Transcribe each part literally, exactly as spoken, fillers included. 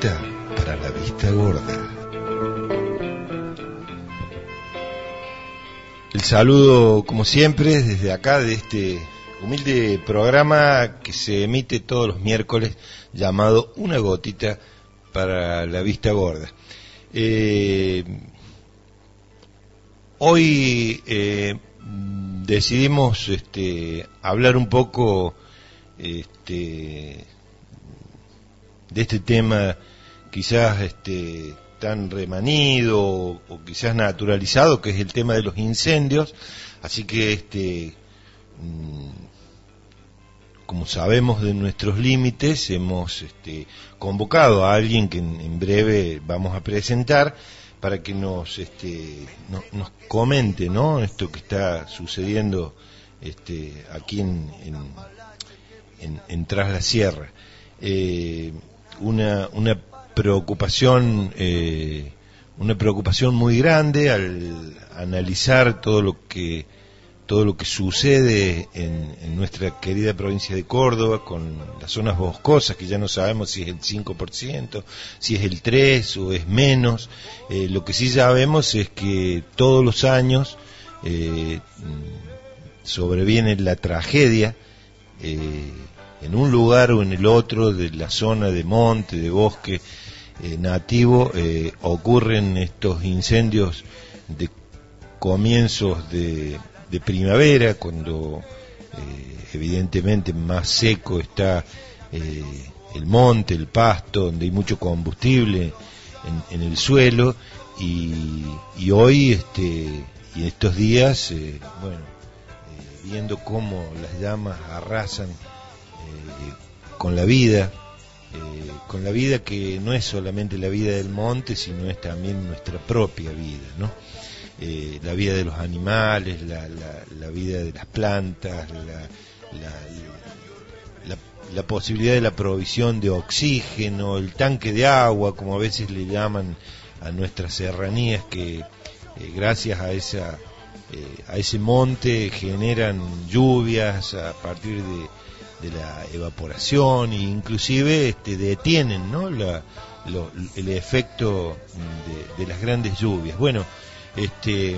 gotita para la vista gorda. El saludo, como siempre, desde acá, de este humilde programa que se emite todos los miércoles, llamado Una Gotita para la Vista Gorda. Eh, hoy eh, decidimos este, hablar un poco este, de este tema, quizás este, tan remanido o, o quizás naturalizado, que es el tema de los incendios. Así que este como sabemos de nuestros límites, hemos este, convocado a alguien que en, en breve vamos a presentar para que nos este, no, nos comente, ¿no?, esto que está sucediendo este, aquí en, en, en, en Tras la Sierra. Eh, una una preocupación eh, una preocupación muy grande al analizar todo lo que todo lo que sucede en, en nuestra querida provincia de Córdoba, con las zonas boscosas, que ya no sabemos si es el cinco por ciento, si es el tres por ciento o es menos. Eh, lo que sí sabemos es que todos los años eh, sobreviene la tragedia eh, en un lugar o en el otro de la zona de monte, de bosque eh, nativo. Eh, ocurren estos incendios de comienzos de de primavera, cuando eh, evidentemente más seco está eh, el monte, el pasto, donde hay mucho combustible en, en el suelo, y, y hoy este y estos días eh, bueno eh, viendo cómo las llamas arrasan eh, con la vida eh, con la vida que no es solamente la vida del monte, sino es también nuestra propia vida, ¿no? Eh, la vida de los animales, la, la, la vida de las plantas, la, la, la, la posibilidad de la provisión de oxígeno, el tanque de agua, como a veces le llaman a nuestras serranías, que eh, gracias a esa eh, a ese monte generan lluvias a partir de, de la evaporación, e inclusive este, detienen, ¿no?, la, lo, el efecto de, de las grandes lluvias. Bueno, Este,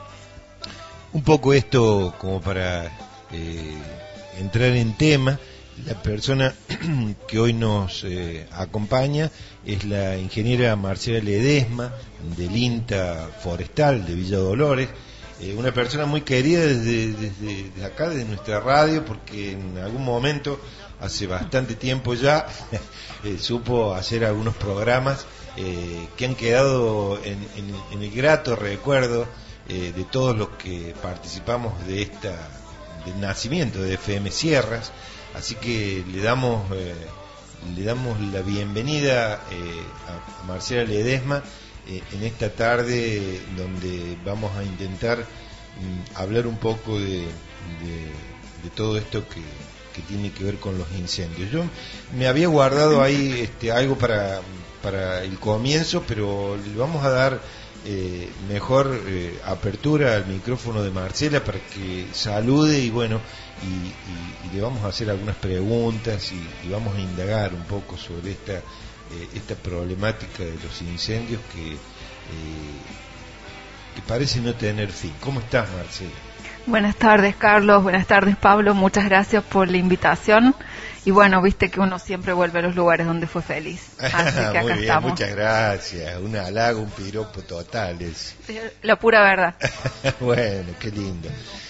un poco esto como para eh, entrar en tema. La persona que hoy nos eh, acompaña es la ingeniera Marcela Ledesma, del INTA Forestal de Villa Dolores, eh, una persona muy querida desde, desde, desde acá, desde nuestra radio, porque en algún momento, hace bastante tiempo ya, eh, supo hacer algunos programas Eh, que han quedado en, en, en el grato recuerdo eh, de todos los que participamos de esta del nacimiento de F M Sierras. Así que le damos eh, le damos la bienvenida eh, a, a Marcela Ledesma eh, en esta tarde, donde vamos a intentar mm, hablar un poco de, de, de todo esto que, que tiene que ver con los incendios. Yo me había guardado ahí este, algo para para el comienzo, pero le vamos a dar eh, mejor eh, apertura al micrófono de Marcela para que salude y bueno, y, y, y le vamos a hacer algunas preguntas y, y vamos a indagar un poco sobre esta eh, esta problemática de los incendios que, eh, que parece no tener fin. ¿Cómo estás, Marcela? Buenas tardes, Carlos. Buenas tardes, Pablo. Muchas gracias por la invitación. Y bueno, viste que uno siempre vuelve a los lugares donde fue feliz. Así que acá Muy bien, estamos. Muchas gracias. Un halago, un piropo total. Es. La pura verdad. Bueno, qué lindo.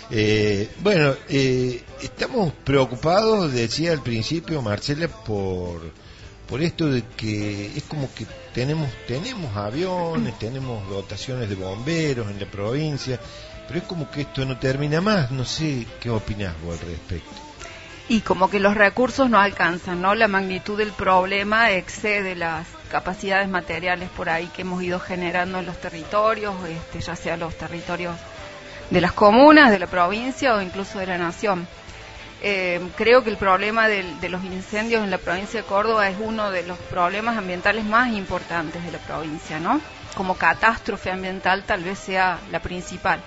Eh, bueno, eh, estamos preocupados, decía al principio Marcela, por por esto de que es como que tenemos tenemos aviones, tenemos dotaciones de bomberos en la provincia, pero es como que esto no termina más. No sé qué opinás vos al respecto. Y como que los recursos no alcanzan, ¿no? La magnitud del problema excede las capacidades materiales por ahí que hemos ido generando en los territorios, este, ya sea los territorios de las comunas, de la provincia o incluso de la nación. Eh, creo que el problema del, de los incendios en la provincia de Córdoba es uno de los problemas ambientales más importantes de la provincia, ¿no? Como catástrofe ambiental tal vez sea la principal.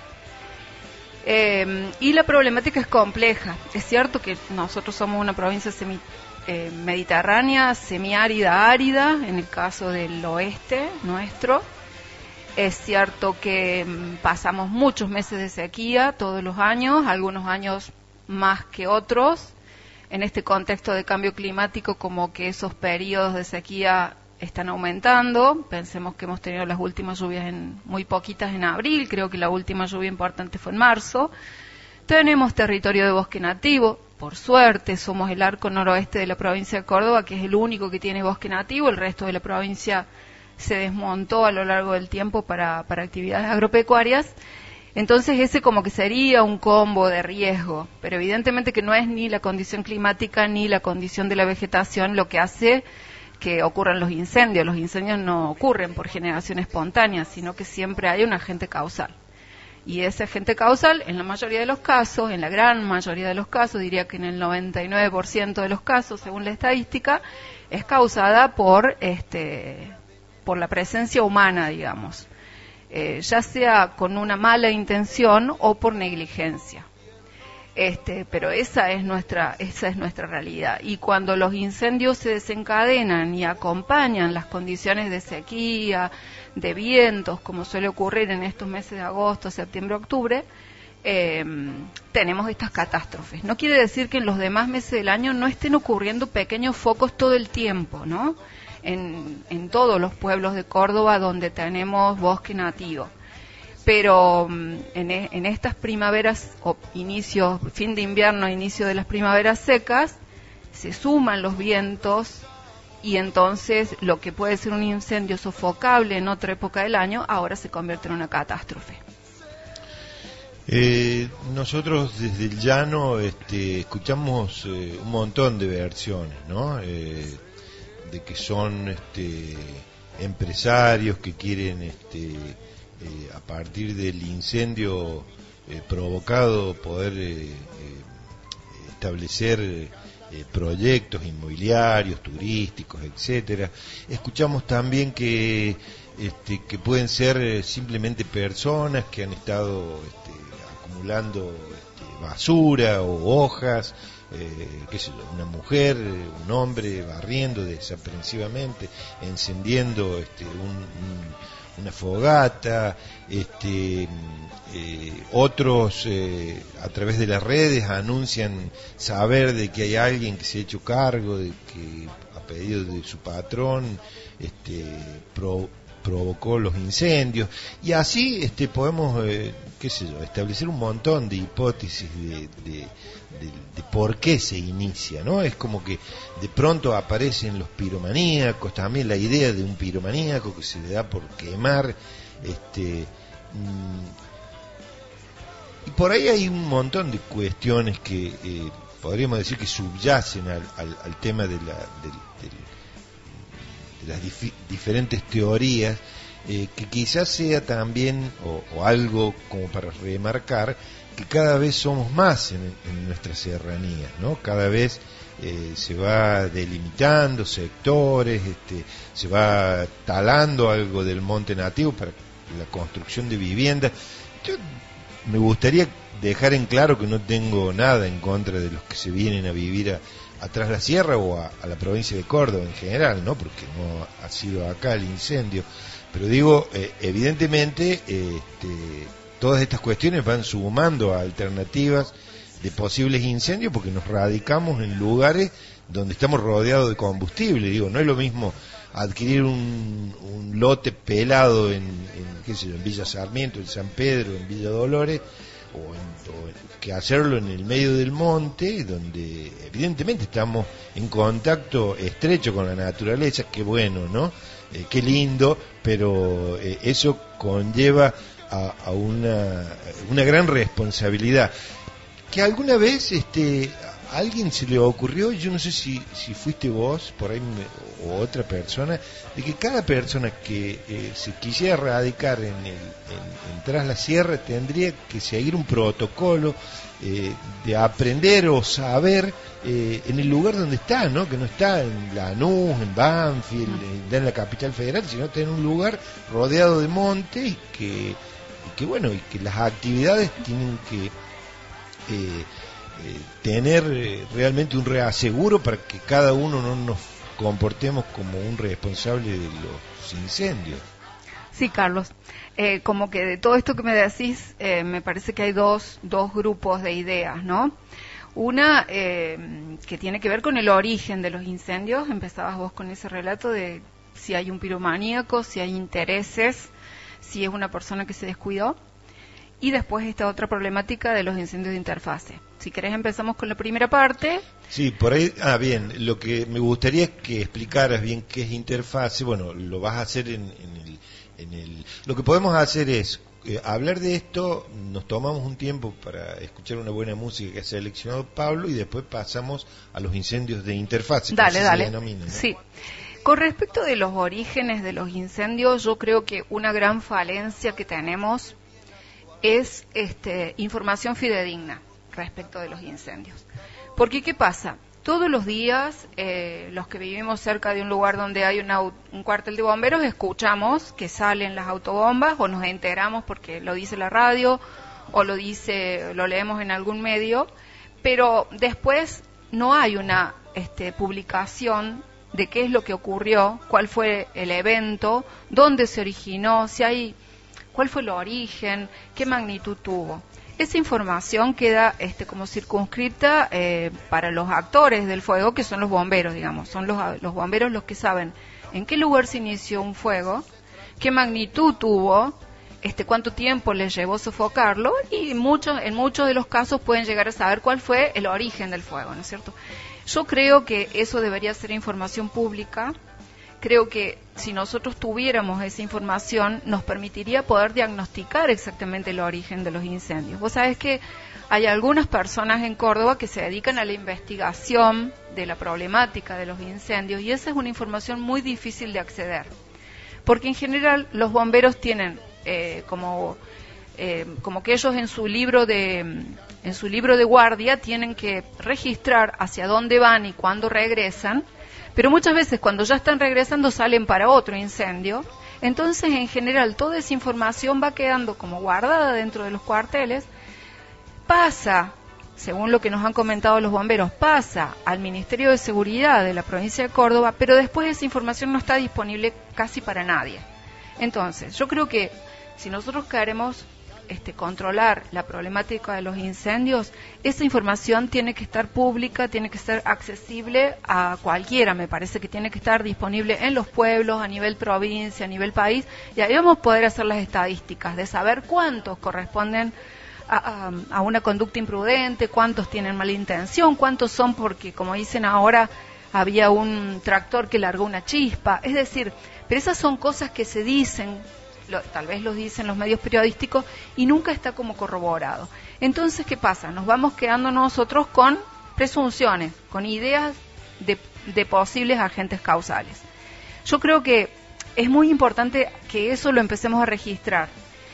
Eh, y la problemática es compleja. Es cierto que nosotros somos una provincia semi eh, mediterránea, semiárida, árida, en el caso del oeste nuestro. Es cierto que mm, pasamos muchos meses de sequía todos los años, algunos años más que otros. En este contexto de cambio climático, como que esos periodos de sequía están aumentando. Pensemos que hemos tenido las últimas lluvias en, muy poquitas en abril, creo que la última lluvia importante fue en marzo. Tenemos territorio de bosque nativo, por suerte somos el arco noroeste de la provincia de Córdoba, que es el único que tiene bosque nativo, el resto de la provincia se desmontó a lo largo del tiempo para, para actividades agropecuarias. Entonces ese como que sería un combo de riesgo, pero evidentemente que no es ni la condición climática ni la condición de la vegetación lo que hace que ocurran los incendios. Los incendios no ocurren por generación espontánea, sino que siempre hay un agente causal. Y ese agente causal, en la mayoría de los casos, en la gran mayoría de los casos, diría que en el noventa y nueve por ciento de los casos, según la estadística, es causada por, este, por la presencia humana, digamos. Eh, ya sea con una mala intención o por negligencia. Este, pero esa es nuestra, esa es nuestra realidad. Y cuando los incendios se desencadenan y acompañan las condiciones de sequía, de vientos, como suele ocurrir en estos meses de agosto, septiembre, octubre, eh, tenemos estas catástrofes. No quiere decir que en los demás meses del año no estén ocurriendo pequeños focos todo el tiempo, ¿no? En, en todos los pueblos de Córdoba donde tenemos bosque nativo. Pero en, en estas primaveras, o inicio, fin de invierno, inicio de las primaveras secas, se suman los vientos y entonces lo que puede ser un incendio sofocable en otra época del año, ahora se convierte en una catástrofe. Eh, nosotros desde el llano este, escuchamos eh, un montón de versiones, ¿no? Eh, de que son este, empresarios que quieren este, eh, a partir del incendio eh, provocado poder eh, eh, establecer eh, proyectos inmobiliarios, turísticos, etcétera. Escuchamos también que este, que pueden ser eh, simplemente personas que han estado este, acumulando este, basura o hojas. Eh, qué sé yo, una mujer, un hombre barriendo desaprensivamente, encendiendo este, un, un, una fogata, este, eh, otros eh, a través de las redes anuncian saber de que hay alguien que se ha hecho cargo, de que a pedido de su patrón este, pro, provocó los incendios, y así este, podemos, eh, qué sé yo, establecer un montón de hipótesis de, de De, de por qué se inicia, ¿no? Es como que de pronto aparecen los piromaníacos, también la idea de un piromaníaco que se le da por quemar, este, mmm, y por ahí hay un montón de cuestiones que eh, podríamos decir que subyacen al, al, al tema de, la, de, de, de las dif diferentes teorías, eh, que quizás sea también, o, o algo como para remarcar, que cada vez somos más en, en nuestras serranías, ¿no? Cada vez eh, se va delimitando sectores, este, se va talando algo del monte nativo para la construcción de viviendas. Yo me gustaría dejar en claro que no tengo nada en contra de los que se vienen a vivir a, atrás la sierra o a, a la provincia de Córdoba en general, ¿no? Porque no ha sido acá el incendio, pero digo, eh, evidentemente, eh, este, todas estas cuestiones van sumando a alternativas de posibles incendios porque nos radicamos en lugares donde estamos rodeados de combustible. Digo, no es lo mismo adquirir un, un lote pelado en, en, qué sé yo, en Villa Sarmiento, en San Pedro, en Villa Dolores, o, en, o en, que hacerlo en el medio del monte, donde evidentemente estamos en contacto estrecho con la naturaleza. Qué bueno, ¿no? Eh, qué lindo, pero eh, eso conlleva A, a una, una gran responsabilidad que alguna vez este, a alguien se le ocurrió, yo no sé si, si fuiste vos por ahí me, o otra persona, de que cada persona que eh, se quisiera radicar en, el, en, en Tras la Sierra tendría que seguir un protocolo eh, de aprender o saber eh, en el lugar donde está, ¿no? Que no está en Lanús, en Banfield, en, en la capital federal, sino está en un lugar rodeado de monte y que y que bueno, y que las actividades tienen que eh, eh, tener eh, realmente un reaseguro para que cada uno no nos comportemos como un responsable de los incendios. Sí, Carlos. Eh, como que de todo esto que me decís, eh, me parece que hay dos, dos grupos de ideas, ¿no? Una eh, que tiene que ver con el origen de los incendios. Empezabas vos con ese relato de si hay un piromaníaco, si hay intereses, si es una persona que se descuidó. Y después esta otra problemática de los incendios de interfase. Si querés empezamos con la primera parte. Sí, por ahí, ah, bien, lo que me gustaría es que explicaras bien qué es interfase. Bueno, lo vas a hacer en, en el... En el, lo que podemos hacer es eh, hablar de esto, nos tomamos un tiempo para escuchar una buena música que ha seleccionado Pablo y después pasamos a los incendios de interfase. Dale, dale. Se denomina, ¿no? Sí. Con respecto de los orígenes de los incendios, yo creo que una gran falencia que tenemos es este, información fidedigna respecto de los incendios. Porque, ¿qué pasa? Todos los días, eh, los que vivimos cerca de un lugar donde hay una, un cuartel de bomberos, escuchamos que salen las autobombas o nos enteramos porque lo dice la radio o lo dice, lo leemos en algún medio, pero después no hay una este, publicación de qué es lo que ocurrió, cuál fue el evento, dónde se originó, si hay, cuál fue el origen, qué magnitud tuvo. Esa información queda este, como circunscrita eh, para los actores del fuego, que son los bomberos, digamos. Son los, los bomberos los que saben en qué lugar se inició un fuego, qué magnitud tuvo, este, cuánto tiempo les llevó sofocarlo, y muchos, en muchos de los casos pueden llegar a saber cuál fue el origen del fuego, ¿no es cierto? Yo creo que eso debería ser información pública. Creo que si nosotros tuviéramos esa información, nos permitiría poder diagnosticar exactamente el origen de los incendios. Vos sabés que hay algunas personas en Córdoba que se dedican a la investigación de la problemática de los incendios, y esa es una información muy difícil de acceder. Porque en general los bomberos tienen eh, como, eh, como que ellos en su libro de, en su libro de guardia tienen que registrar hacia dónde van y cuándo regresan. Pero muchas veces cuando ya están regresando salen para otro incendio. Entonces, en general, toda esa información va quedando como guardada dentro de los cuarteles. Pasa, según lo que nos han comentado los bomberos, pasa al Ministerio de Seguridad de la provincia de Córdoba, pero después esa información no está disponible casi para nadie. Entonces, yo creo que si nosotros queremos este, controlar la problemática de los incendios, esa información tiene que estar pública, tiene que ser accesible a cualquiera. Me parece que tiene que estar disponible en los pueblos, a nivel provincia, a nivel país, y ahí vamos a poder hacer las estadísticas de saber cuántos corresponden a, a, a una conducta imprudente, cuántos tienen mala intención, cuántos son porque, como dicen ahora, había un tractor que largó una chispa. Es decir, pero esas son cosas que se dicen, Lo, tal vez lo dicen los medios periodísticos, y nunca está como corroborado. Entonces, ¿qué pasa? Nos vamos quedando nosotros con presunciones, con ideas de, de posibles agentes causales. Yo creo que es muy importante que eso lo empecemos a registrar.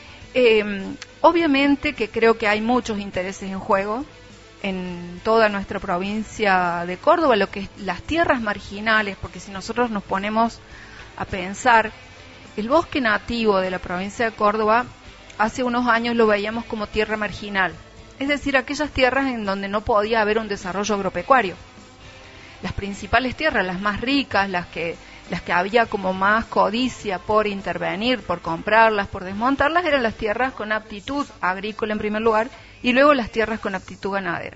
Eh, obviamente que creo que hay muchos intereses en juego en toda nuestra provincia de Córdoba, lo que es las tierras marginales, porque si nosotros nos ponemos a pensar, el bosque nativo de la provincia de Córdoba, hace unos años lo veíamos como tierra marginal, es decir, aquellas tierras en donde no podía haber un desarrollo agropecuario. Las principales tierras, las más ricas, las que, las que había como más codicia por intervenir, por comprarlas, por desmontarlas, eran las tierras con aptitud agrícola en primer lugar, y luego las tierras con aptitud ganadera.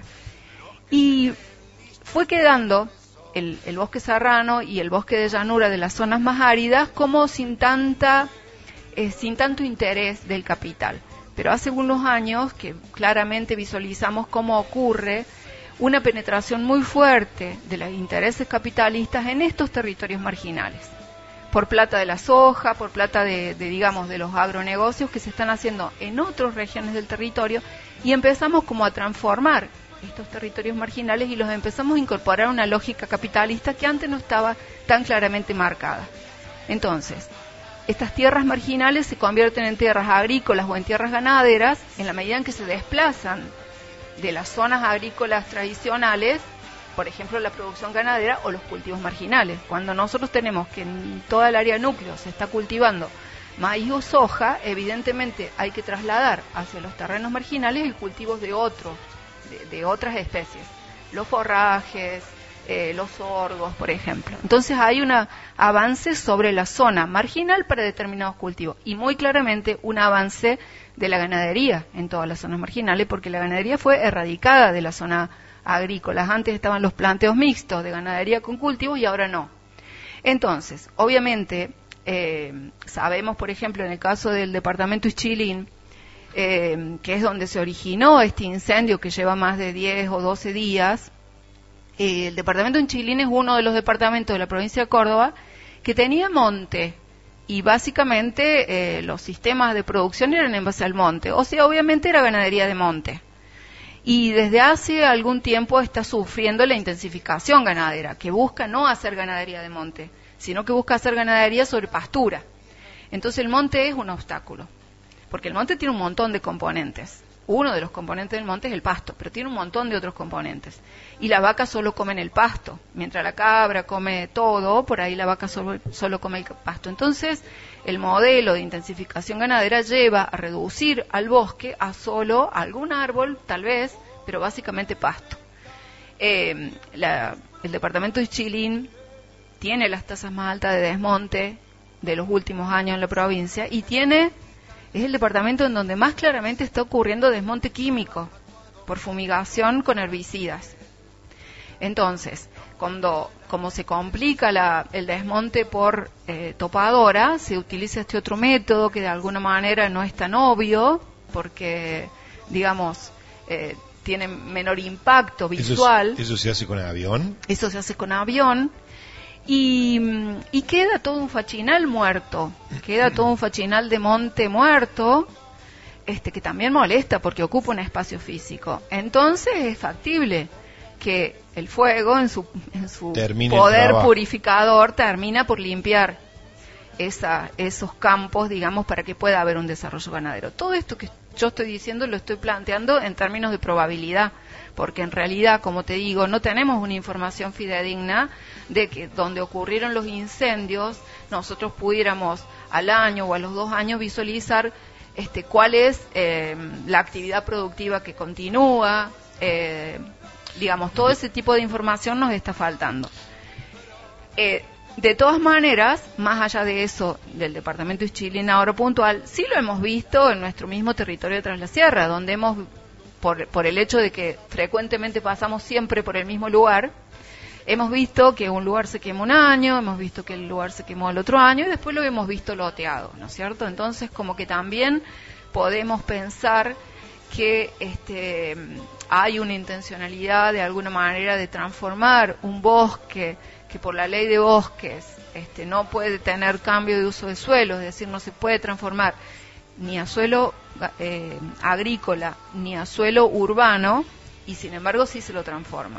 Y fue quedando El, el bosque serrano y el bosque de llanura de las zonas más áridas como sin tanta eh, sin tanto interés del capital. Pero hace unos años que claramente visualizamos cómo ocurre una penetración muy fuerte de los intereses capitalistas en estos territorios marginales, por plata de la soja, por plata de, de digamos de los agronegocios que se están haciendo en otras regiones del territorio, y empezamos como a transformar estos territorios marginales y los empezamos a incorporar a una lógica capitalista que antes no estaba tan claramente marcada. Entonces, estas tierras marginales se convierten en tierras agrícolas o en tierras ganaderas en la medida en que se desplazan de las zonas agrícolas tradicionales, por ejemplo la producción ganadera o los cultivos marginales. Cuando nosotros tenemos que en toda el área núcleo se está cultivando maíz o soja, evidentemente hay que trasladar hacia los terrenos marginales el cultivo de otro de, de otras especies, los forrajes, eh, los sorgos, por ejemplo. Entonces hay un avance sobre la zona marginal para determinados cultivos y muy claramente un avance de la ganadería en todas las zonas marginales, porque la ganadería fue erradicada de la zona agrícola. Antes estaban los planteos mixtos de ganadería con cultivos y ahora no. Entonces, obviamente, eh, sabemos, por ejemplo, en el caso del departamento Ischilín, eh, que es donde se originó este incendio que lleva más de diez o doce días, eh, el departamento Ischilín es uno de los departamentos de la provincia de Córdoba que tenía monte. Y básicamente eh, los sistemas de producción eran en base al monte, o sea, obviamente era ganadería de monte. Y desde hace algún tiempo está sufriendo la intensificación ganadera, que busca no hacer ganadería de monte, sino que busca hacer ganadería sobre pastura. Entonces el monte es un obstáculo, porque el monte tiene un montón de componentes. Uno de los componentes del monte es el pasto, pero tiene un montón de otros componentes. Y la vaca solo come el pasto, mientras la cabra come todo, por ahí la vaca solo, solo come el pasto. Entonces, el modelo de intensificación ganadera lleva a reducir al bosque a solo algún árbol, tal vez, pero básicamente pasto. Eh, la, el departamento de Ischilín tiene las tasas más altas de desmonte de los últimos años en la provincia y tiene... es el departamento en donde más claramente está ocurriendo desmonte químico por fumigación con herbicidas. Entonces, cuando como se complica la, el desmonte por eh, topadora, se utiliza este otro método que de alguna manera no es tan obvio, porque, digamos, eh, tiene menor impacto visual. ¿Eso, ¿Eso se hace con avión? Eso se hace con avión. Y, y queda todo un fachinal muerto, queda todo un fachinal de monte muerto, este que también molesta porque ocupa un espacio físico. Entonces es factible que el fuego en su, en su poder purificador termina por limpiar esa, esos campos, digamos, para que pueda haber un desarrollo ganadero. Todo esto que yo estoy diciendo lo estoy planteando en términos de probabilidad, porque en realidad, como te digo, no tenemos una información fidedigna de que donde ocurrieron los incendios nosotros pudiéramos al año o a los dos años visualizar este, cuál es eh, la actividad productiva que continúa, eh, digamos, todo ese tipo de información nos está faltando. Eh, de todas maneras, más allá de eso, del departamento de Ischilín ahora puntual, sí lo hemos visto en nuestro mismo territorio de Tras la Sierra, donde hemos, por, por el hecho de que frecuentemente pasamos siempre por el mismo lugar, hemos visto que un lugar se quemó un año, hemos visto que el lugar se quemó el otro año y después lo hemos visto loteado, ¿no es cierto? Entonces, como que también podemos pensar que este, hay una intencionalidad de alguna manera de transformar un bosque que por la ley de bosques este, no puede tener cambio de uso de suelo, es decir, no se puede transformar ni a suelo eh, agrícola ni a suelo urbano, y sin embargo sí se lo transforma.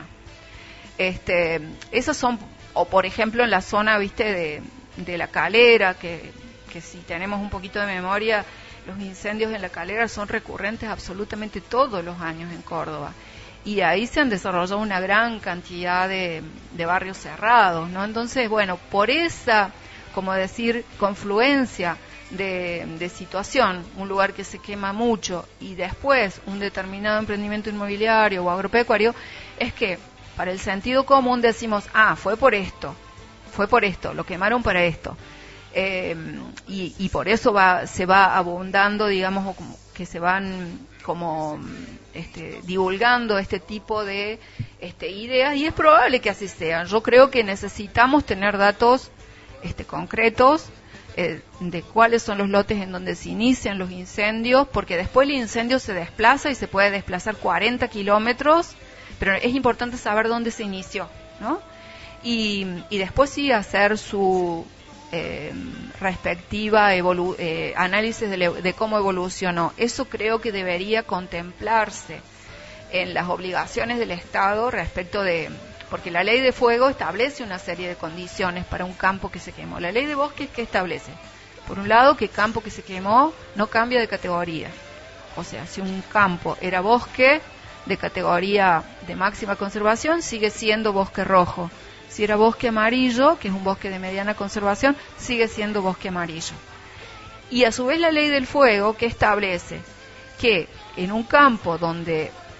Este, esas son, o por ejemplo en la zona, viste, de, de la Calera, que, que si tenemos un poquito de memoria, los incendios en la Calera son recurrentes absolutamente todos los años en Córdoba. Y ahí se han desarrollado una gran cantidad de, de barrios cerrados, ¿no? Entonces, bueno, por esa, como decir, confluencia de, de situación, un lugar que se quema mucho y después un determinado emprendimiento inmobiliario o agropecuario, es que para el sentido común decimos, ah, fue por esto, fue por esto, lo quemaron para esto. Eh, y, y por eso va, se va abundando, digamos, o como que se van como este, divulgando este tipo de este, ideas, y es probable que así sea. Yo creo que necesitamos tener datos este, concretos eh, de cuáles son los lotes en donde se inician los incendios, porque después el incendio se desplaza y se puede desplazar cuarenta kilómetros, pero es importante saber dónde se inició, ¿no? Y, y después sí hacer su eh, respectiva evolu- eh, análisis de, le- de cómo evolucionó. Eso creo que debería contemplarse en las obligaciones del Estado respecto de, porque la ley de fuego establece una serie de condiciones para un campo que se quemó. La ley de bosques, ¿qué establece? Por un lado, que el campo que se quemó no cambia de categoría. O sea, si un campo era bosque de categoría de máxima conservación, sigue siendo bosque rojo. Si era bosque amarillo, que es un bosque de mediana conservación, sigue siendo bosque amarillo. Y a su vez la ley del fuego, que establece que en un campo donde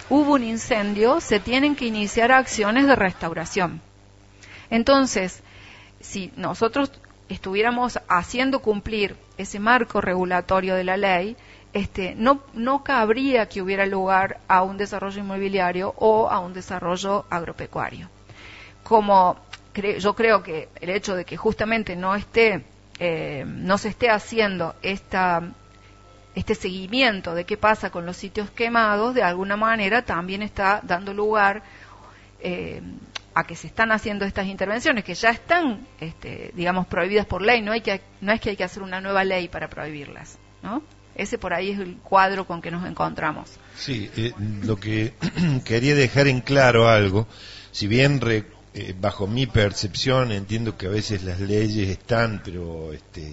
hubo un incendio, se tienen que iniciar acciones de restauración. Entonces, si nosotros estuviéramos haciendo cumplir ese marco regulatorio de la ley, este, no, no cabría que hubiera lugar a un desarrollo inmobiliario o a un desarrollo agropecuario. Como cre- yo creo que el hecho de que justamente no esté, eh, no se esté haciendo esta, este seguimiento de qué pasa con los sitios quemados, de alguna manera también está dando lugar eh, a que se están haciendo estas intervenciones que ya están, este, digamos, prohibidas por ley. No hay que, no es que hay que hacer una nueva ley para prohibirlas, ¿no? Ese por ahí es el cuadro con que nos encontramos. Sí, eh, lo que quería dejar en claro algo, si bien re, eh, bajo mi percepción entiendo que a veces las leyes están, pero este,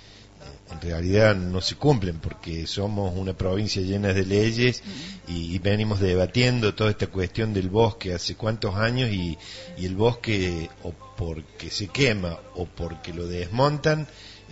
en realidad no se cumplen porque somos una provincia llena de leyes y, y venimos debatiendo toda esta cuestión del bosque hace cuántos años y, y el bosque o porque se quema o porque lo desmontan,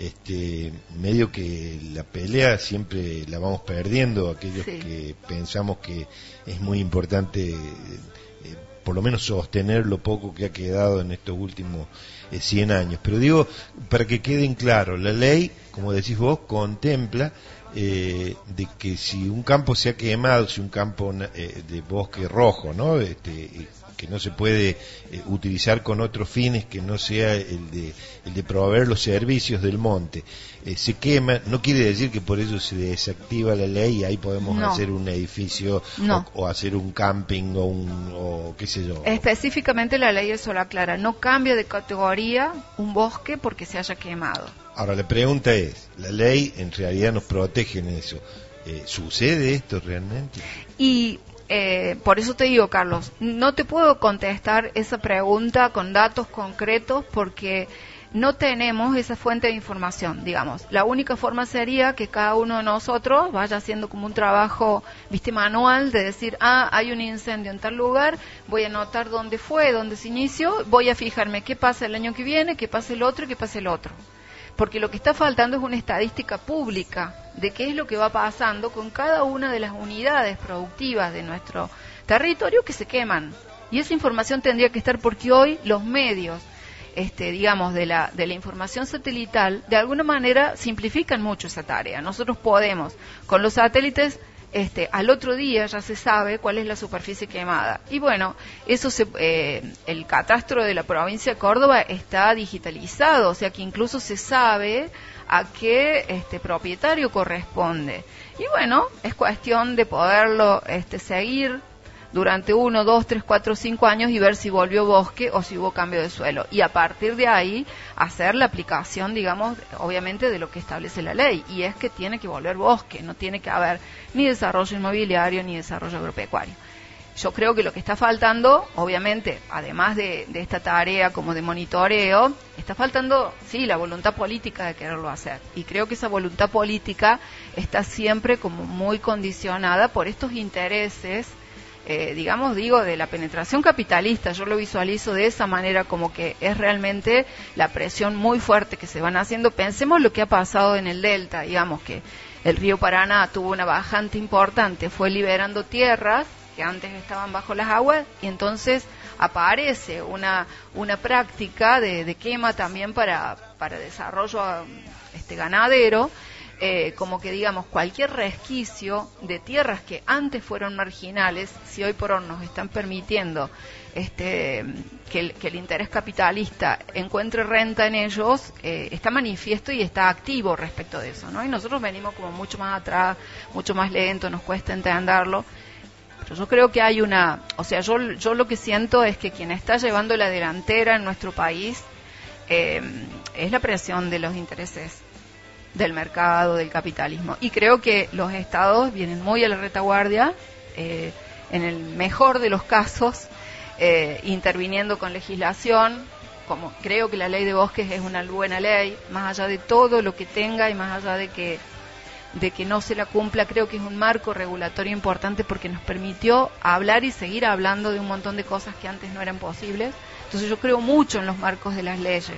este, medio que la pelea siempre la vamos perdiendo aquellos sí. que pensamos que es muy importante eh, por lo menos sostener lo poco que ha quedado en estos últimos eh, cien años. Pero digo, para que queden claro, la ley, como decís vos, contempla eh, de que si un campo se ha quemado, si un campo eh, de bosque rojo, ¿no? Este, que no se puede eh, utilizar con otros fines que no sea el de, el de proveer los servicios del monte, eh, se quema, no quiere decir que por eso se desactiva la ley y ahí podemos no. hacer un edificio no. o, o hacer un camping o, un, o qué sé yo. Específicamente la ley eso lo aclara, no cambia de categoría un bosque porque se haya quemado. Ahora la pregunta es, la ley en realidad nos protege en eso, eh, ¿sucede esto realmente? Y Eh, por eso te digo, Carlos, no te puedo contestar esa pregunta con datos concretos porque no tenemos esa fuente de información, digamos. La única forma sería que cada uno de nosotros vaya haciendo como un trabajo, viste, manual, de decir, ah, hay un incendio en tal lugar, voy a anotar dónde fue, dónde se inició, voy a fijarme qué pasa el año que viene, qué pasa el otro y qué pasa el otro. Porque lo que está faltando es una estadística pública de qué es lo que va pasando con cada una de las unidades productivas de nuestro territorio que se queman. Y esa información tendría que estar porque hoy los medios, este, digamos, de la, de la información satelital, de alguna manera simplifican mucho esa tarea. Nosotros podemos, con los satélites, Este, al otro día ya se sabe cuál es la superficie quemada. Y bueno, eso se, eh, el catastro de la provincia de Córdoba está digitalizado, o sea que incluso se sabe a qué este, propietario corresponde. Y bueno, es cuestión de poderlo este, seguir durante uno, dos, tres, cuatro, cinco años y ver si volvió bosque o si hubo cambio de suelo. Y a partir de ahí hacer la aplicación, digamos, obviamente de lo que establece la ley. Y es que tiene que volver bosque, no tiene que haber ni desarrollo inmobiliario ni desarrollo agropecuario. Yo creo que lo que está faltando, obviamente, además de, de esta tarea como de monitoreo, está faltando, sí, la voluntad política de quererlo hacer. Y creo que esa voluntad política está siempre como muy condicionada por estos intereses, Eh, digamos, digo, de la penetración capitalista. Yo lo visualizo de esa manera, como que es realmente la presión muy fuerte que se van haciendo. Pensemos lo que ha pasado en el Delta, digamos que el río Paraná tuvo una bajante importante, fue liberando tierras que antes estaban bajo las aguas y entonces aparece una una práctica de, de quema también para, para desarrollo este ganadero. Eh, como que digamos cualquier resquicio de tierras que antes fueron marginales, si hoy por hoy nos están permitiendo este, que, el, que el interés capitalista encuentre renta en ellos, eh, está manifiesto y está activo respecto de eso, ¿no? Y nosotros venimos como mucho más atrás, mucho más lento, nos cuesta entenderlo, pero yo creo que hay una, o sea, yo, yo lo que siento es que quien está llevando la delantera en nuestro país eh, es la presión de los intereses del mercado, del capitalismo. Y creo que los estados vienen muy a la retaguardia, eh, en el mejor de los casos, eh, interviniendo con legislación, como creo que la ley de bosques es una buena ley, más allá de todo lo que tenga y más allá de que, de que no se la cumpla, creo que es un marco regulatorio importante porque nos permitió hablar y seguir hablando de un montón de cosas que antes no eran posibles. Entonces yo creo mucho en los marcos de las leyes.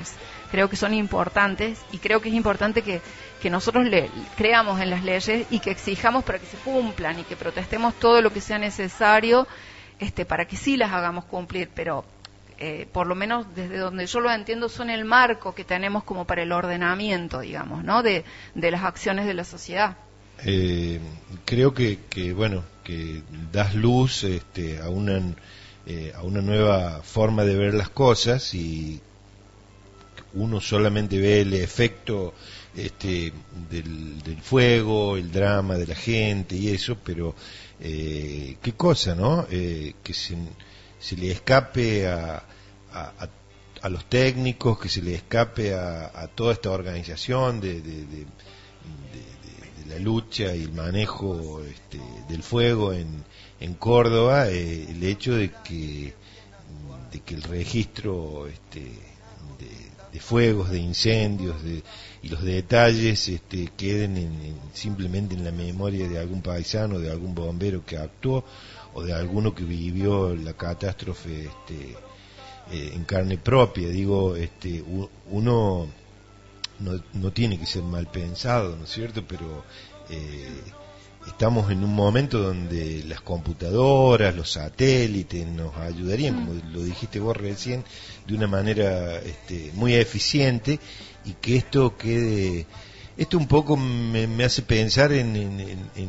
creo que son importantes y creo que es importante que, que nosotros le, creamos en las leyes y que exijamos para que se cumplan y que protestemos todo lo que sea necesario este, para que sí las hagamos cumplir, pero eh, por lo menos desde donde yo lo entiendo son el marco que tenemos como para el ordenamiento, digamos, ¿no? de, de las acciones de la sociedad. Eh, creo que, que bueno que das luz este, a una eh, a una nueva forma de ver las cosas, y uno solamente ve el efecto este, del, del fuego, el drama de la gente y eso, pero eh, qué cosa, ¿no? Eh, que se, se le escape a, a, a los técnicos, que se le escape a, a toda esta organización de, de, de, de la lucha y el manejo este, del fuego en, en Córdoba, eh, el hecho de que de que el registro este, de, de fuegos, de incendios de, y los detalles este, queden en, en, simplemente en la memoria de algún paisano, de algún bombero que actuó o de alguno que vivió la catástrofe este, eh, en carne propia. Digo, este, uno No, no tiene que ser mal pensado, ¿no es cierto? Pero eh, estamos en un momento donde las computadoras, los satélites nos ayudarían, como lo dijiste vos recién, de una manera este, muy eficiente, y que esto quede... Esto un poco me, me hace pensar en, en, en, en,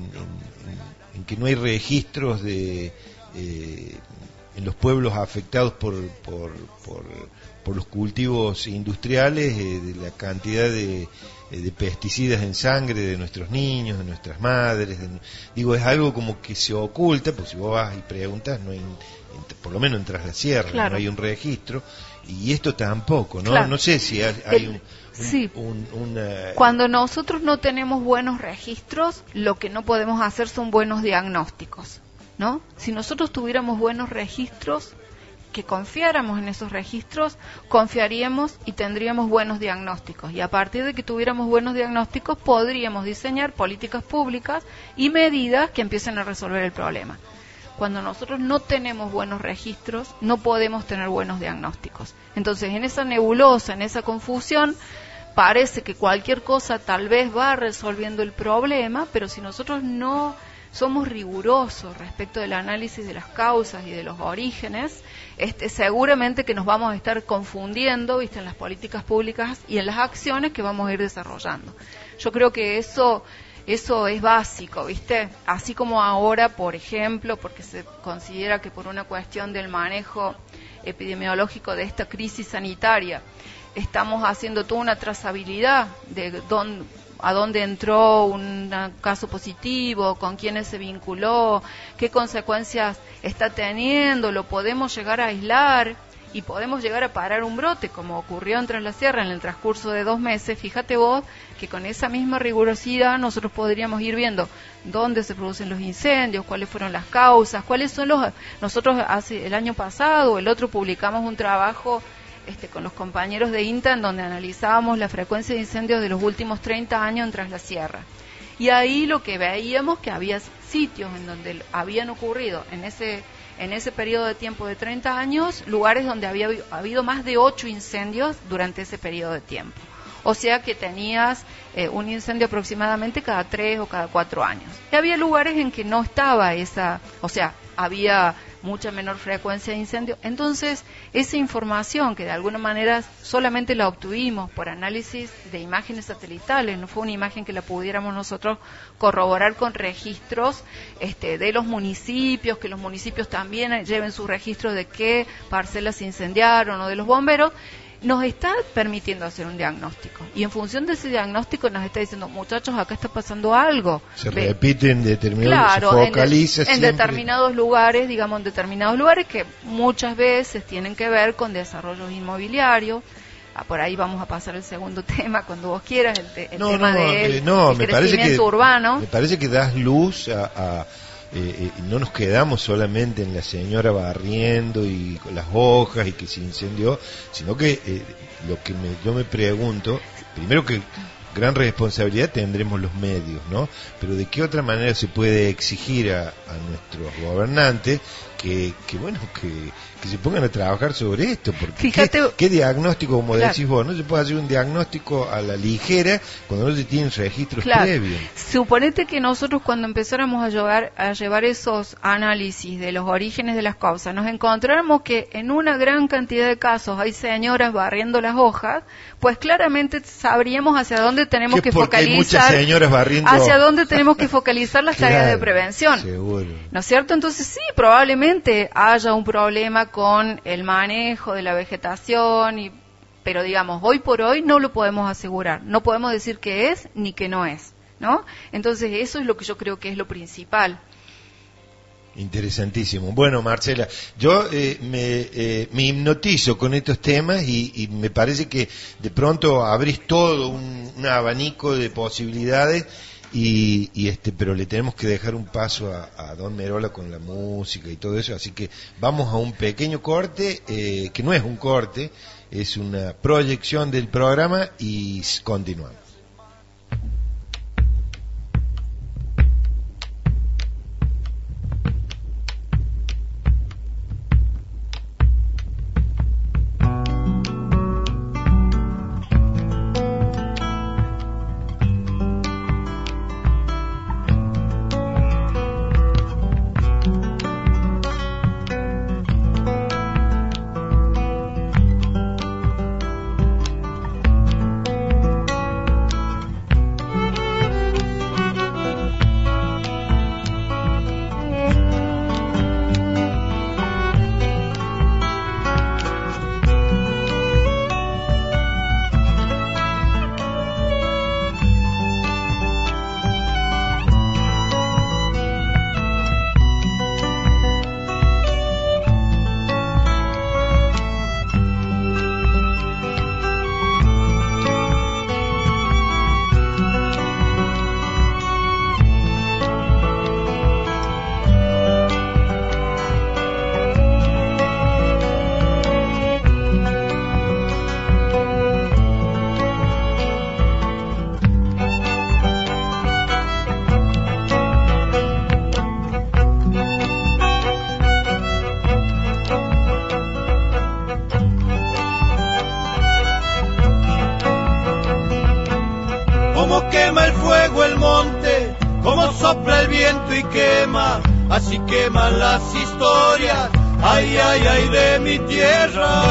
en, en que no hay registros de... Eh, en los pueblos afectados por... por, por por los cultivos industriales, eh, de la cantidad de, de pesticidas en sangre de nuestros niños, de nuestras madres, de, digo, es algo como que se oculta, porque si vos vas y preguntas, no hay, por lo menos en Tras la Sierra, claro, no hay un registro, y esto tampoco, ¿no? Claro. No sé si hay, hay un, un, sí. un, una... Cuando nosotros no tenemos buenos registros, lo que no podemos hacer son buenos diagnósticos, ¿no? Si nosotros tuviéramos buenos registros, que confiáramos en esos registros, confiaríamos y tendríamos buenos diagnósticos. Y a partir de que tuviéramos buenos diagnósticos, podríamos diseñar políticas públicas y medidas que empiecen a resolver el problema. Cuando nosotros no tenemos buenos registros, no podemos tener buenos diagnósticos. Entonces, en esa nebulosa, en esa confusión, parece que cualquier cosa tal vez va resolviendo el problema, pero si nosotros no somos rigurosos respecto del análisis de las causas y de los orígenes, este, seguramente que nos vamos a estar confundiendo, ¿viste?, en las políticas públicas y en las acciones que vamos a ir desarrollando. Yo creo que eso eso es básico, ¿viste? Así como ahora, por ejemplo, porque se considera que por una cuestión del manejo epidemiológico de esta crisis sanitaria, estamos haciendo toda una trazabilidad de dónde, a dónde entró un caso positivo, con quiénes se vinculó, qué consecuencias está teniendo, lo podemos llegar a aislar y podemos llegar a parar un brote, como ocurrió en Tras la Sierra en el transcurso de dos meses. Fíjate vos que con esa misma rigurosidad nosotros podríamos ir viendo dónde se producen los incendios, cuáles fueron las causas, cuáles son los... Nosotros hace el año pasado o el otro publicamos un trabajo Este, con los compañeros de INTA, en donde analizábamos la frecuencia de incendios de los últimos treinta años en Tras la Sierra. Y ahí lo que veíamos que había sitios en donde habían ocurrido en ese en ese periodo de tiempo de treinta años, lugares donde había habido más de ocho incendios durante ese periodo de tiempo. O sea que tenías eh, un incendio aproximadamente cada tres o cada cuatro años. Y había lugares en que no estaba esa, o sea, había mucha menor frecuencia de incendio. Entonces, esa información que de alguna manera solamente la obtuvimos por análisis de imágenes satelitales, no fue una imagen que la pudiéramos nosotros corroborar con registros este, de los municipios, que los municipios también lleven sus registros de qué parcelas se incendiaron, o de los bomberos, nos está permitiendo hacer un diagnóstico. Y en función de ese diagnóstico nos está diciendo, muchachos, acá está pasando algo. Se Ve, repite en determinados, claro, se focaliza en, de, en determinados lugares, digamos, en determinados lugares que muchas veces tienen que ver con desarrollos inmobiliarios. Ah, por ahí vamos a pasar el segundo tema cuando vos quieras, el, te, el no, tema no, del eh, no, el me crecimiento parece que, urbano. Me parece que das luz a... a Eh, eh, no nos quedamos solamente en la señora barriendo y con las hojas y que se incendió, sino que eh, lo que me, yo me pregunto, primero que gran responsabilidad tendremos los medios, ¿no? Pero de qué otra manera se puede exigir a, a nuestros gobernantes que, que bueno, que, que se pongan a trabajar sobre esto, porque Fíjate, ¿qué, qué diagnóstico, como claro. decís vos? No se puede hacer un diagnóstico a la ligera cuando no se tienen registros claro. previos. Suponete que nosotros cuando empezáramos a llevar, a llevar esos análisis de los orígenes de las causas, nos encontráramos que en una gran cantidad de casos hay señoras barriendo las hojas, pues claramente sabríamos hacia dónde tenemos que, que focalizar, hay muchas señoras barriendo hacia dónde tenemos que focalizar las claro, tareas de prevención. Seguro. ¿No es cierto? Entonces sí, probablemente haya un problema con el manejo de la vegetación, y, pero digamos, hoy por hoy no lo podemos asegurar. No podemos decir que es ni que no es, ¿no? Entonces eso es lo que yo creo que es lo principal. Interesantísimo. Bueno, Marcela, yo eh, me, eh, me hipnotizo con estos temas y, y me parece que de pronto abrís todo un, un abanico de posibilidades y, y este, pero le tenemos que dejar un paso a, a Don Merola con la música y todo eso, así que vamos a un pequeño corte, eh, que no es un corte, es una proyección del programa y continuamos. Así queman las historias, ay, ay, ay, de mi tierra.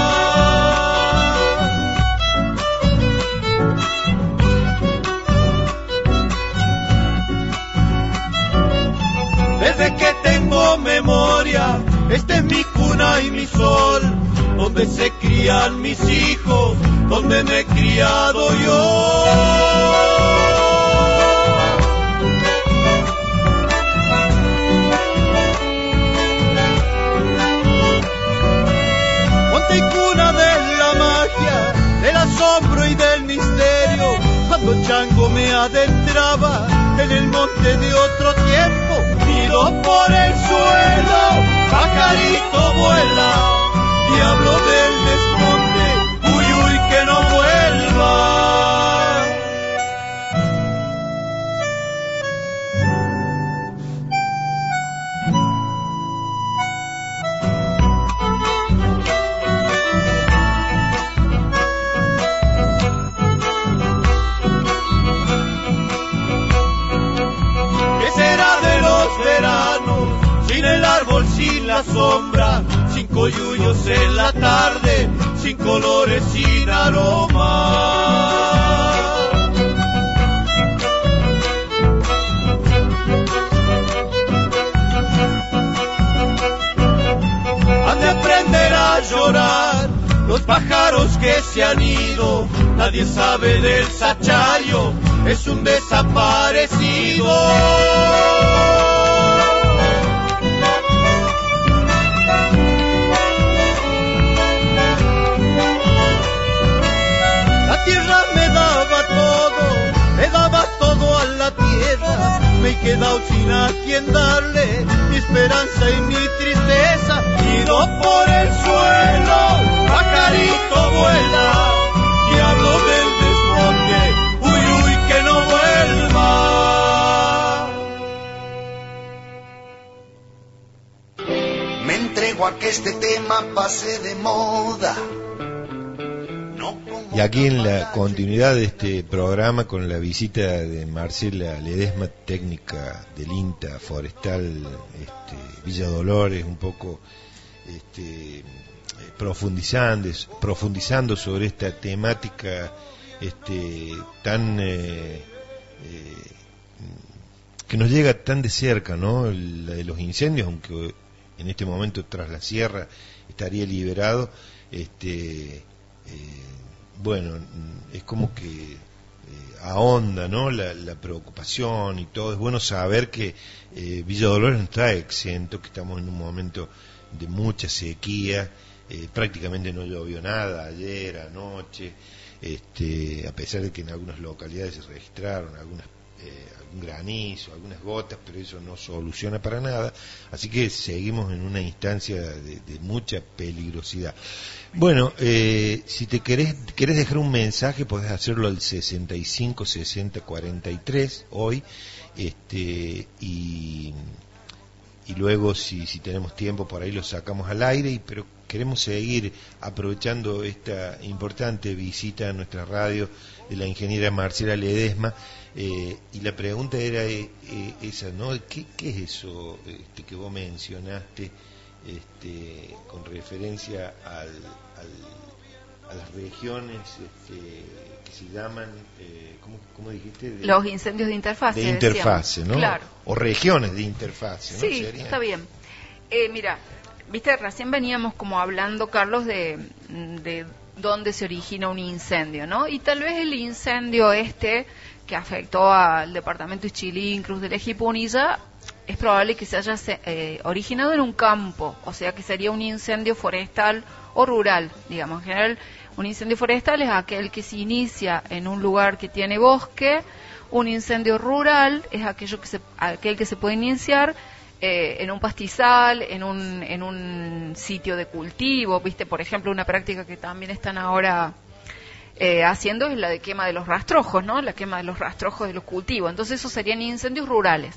Desde que tengo memoria, esta es mi cuna y mi sol, donde se crían mis hijos, donde me he criado yo. Del asombro y del misterio, cuando Chango me adentraba en el monte de otro tiempo, miro por el suelo, pajarito vuela, diablo del desmonte, uy, uy, que no vuelva. Sin el árbol, sin la sombra, sin coyullos en la tarde, sin colores, sin aroma. Han de aprender a llorar los pájaros que se han ido, nadie sabe del sachayo, es un desaparecido. Todo a la tierra, me he quedado sin a quien darle mi esperanza y mi tristeza. Ido por el suelo, pajarito vuela, diablo del desmonte, uy, uy, que no vuelva. que este tema pase de moda. Y aquí en la continuidad de este programa con la visita de Marcela Ledesma, técnica del INTA Forestal este, Villa Dolores, un poco este, profundizando, profundizando sobre esta temática este, tan eh, eh, que nos llega tan de cerca, ¿no? La de los incendios, aunque en este momento tras la sierra estaría liberado, este eh, bueno, es como que eh, ahonda, ¿no? La, la preocupación y todo. Es bueno saber que eh, Villa Dolores no está exento, que estamos en un momento de mucha sequía, eh, prácticamente no llovió nada ayer, anoche, este, a pesar de que en algunas localidades se registraron algunas eh, algún granizo, algunas gotas, pero eso no soluciona para nada, así que seguimos en una instancia de, de mucha peligrosidad. Bueno, eh, si te querés, querés dejar un mensaje, podés hacerlo al sesenta y cinco sesenta cuarenta y tres hoy, este, y, y luego si, si tenemos tiempo por ahí lo sacamos al aire, y, pero queremos seguir aprovechando esta importante visita a nuestra radio de la ingeniera Marcela Ledesma, eh, y la pregunta era eh, eh, esa, ¿no? ¿Qué, qué es eso este, que vos mencionaste este, con referencia al, al, a las regiones este, que se llaman, eh, ¿cómo, cómo dijiste? De, los incendios de interfase. De interfase, decíamos. ¿no? Claro. O regiones de interfase, ¿no? Sí, ¿Sería? Está bien. Eh, mira, viste, recién veníamos como hablando, Carlos, de, de dónde se origina un incendio, ¿no? Y tal vez el incendio este que afectó al departamento Ischilín, Cruz del Eje y Punilla, es probable que se haya eh, originado en un campo, o sea que sería un incendio forestal o rural, digamos. En general, un incendio forestal es aquel que se inicia en un lugar que tiene bosque. Un incendio rural es aquello que se, aquel que se puede iniciar eh, en un pastizal, en un, en un sitio de cultivo, viste, por ejemplo, una práctica que también están ahora eh, haciendo es la de quema de los rastrojos, ¿no? La quema de los rastrojos de los cultivos. Entonces esos serían incendios rurales.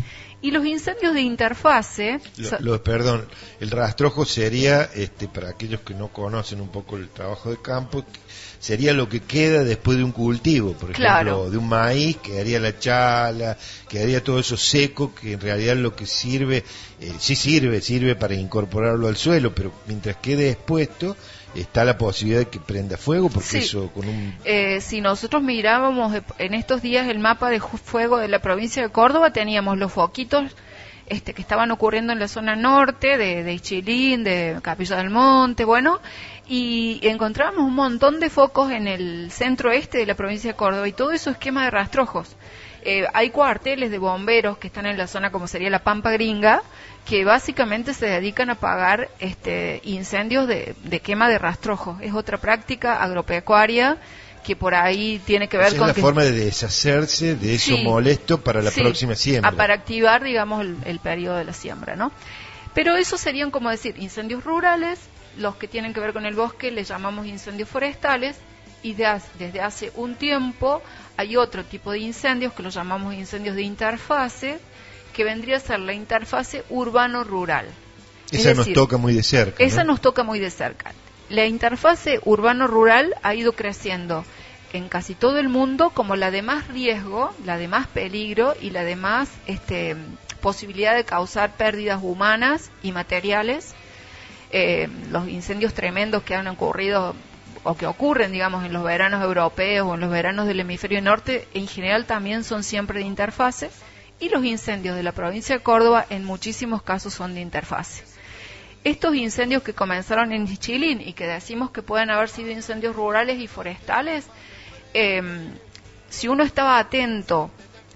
Y los incendios de interfase... Lo, lo, perdón, el rastrojo sería, este, para aquellos que no conocen un poco el trabajo de campo, sería lo que queda después de un cultivo, por ejemplo, claro, de un maíz, quedaría la chala, quedaría todo eso seco, que en realidad lo que sirve, eh, sí sirve, sirve para incorporarlo al suelo, pero mientras quede expuesto, está la posibilidad de que prenda fuego, porque sí, eso con un... Eh, si nosotros mirábamos en estos días el mapa de fuego de la provincia de Córdoba, teníamos los foquitos este, que estaban ocurriendo en la zona norte, de, de Ischilín, de Capilla del Monte, bueno, y encontrábamos un montón de focos en el centro este de la provincia de Córdoba, y todo eso es quema de rastrojos. Eh, hay cuarteles de bomberos que están en la zona como sería la Pampa Gringa, que básicamente se dedican a apagar este, incendios de, de quema de rastrojos. Es otra práctica agropecuaria que por ahí tiene que ver Esa con... Es la que... forma de deshacerse de eso sí, molesto para la sí, próxima siembra. A, para activar, digamos, el, el periodo de la siembra, ¿no? Pero esos serían, como decir, incendios rurales. Los que tienen que ver con el bosque les llamamos incendios forestales, y de, desde hace un tiempo hay otro tipo de incendios que los llamamos incendios de interfase, que vendría a ser la interfase urbano-rural. Esa es nos decir, toca muy de cerca. Esa ¿no? nos toca muy de cerca. La interfase urbano-rural ha ido creciendo en casi todo el mundo como la de más riesgo, la de más peligro y la de más este, posibilidad de causar pérdidas humanas y materiales. Eh, los incendios tremendos que han ocurrido o que ocurren, digamos, en los veranos europeos o en los veranos del hemisferio norte, en general también son siempre de interfase. Y los incendios de la provincia de Córdoba en muchísimos casos son de interfase. Estos incendios que comenzaron en Ischilín y que decimos que pueden haber sido incendios rurales y forestales, eh, si uno estaba atento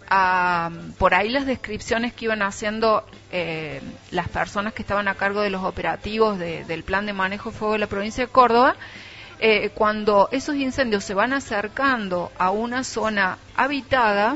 a por ahí las descripciones que iban haciendo eh, las personas que estaban a cargo de los operativos de, del plan de manejo de fuego de la provincia de Córdoba, eh, cuando esos incendios se van acercando a una zona habitada,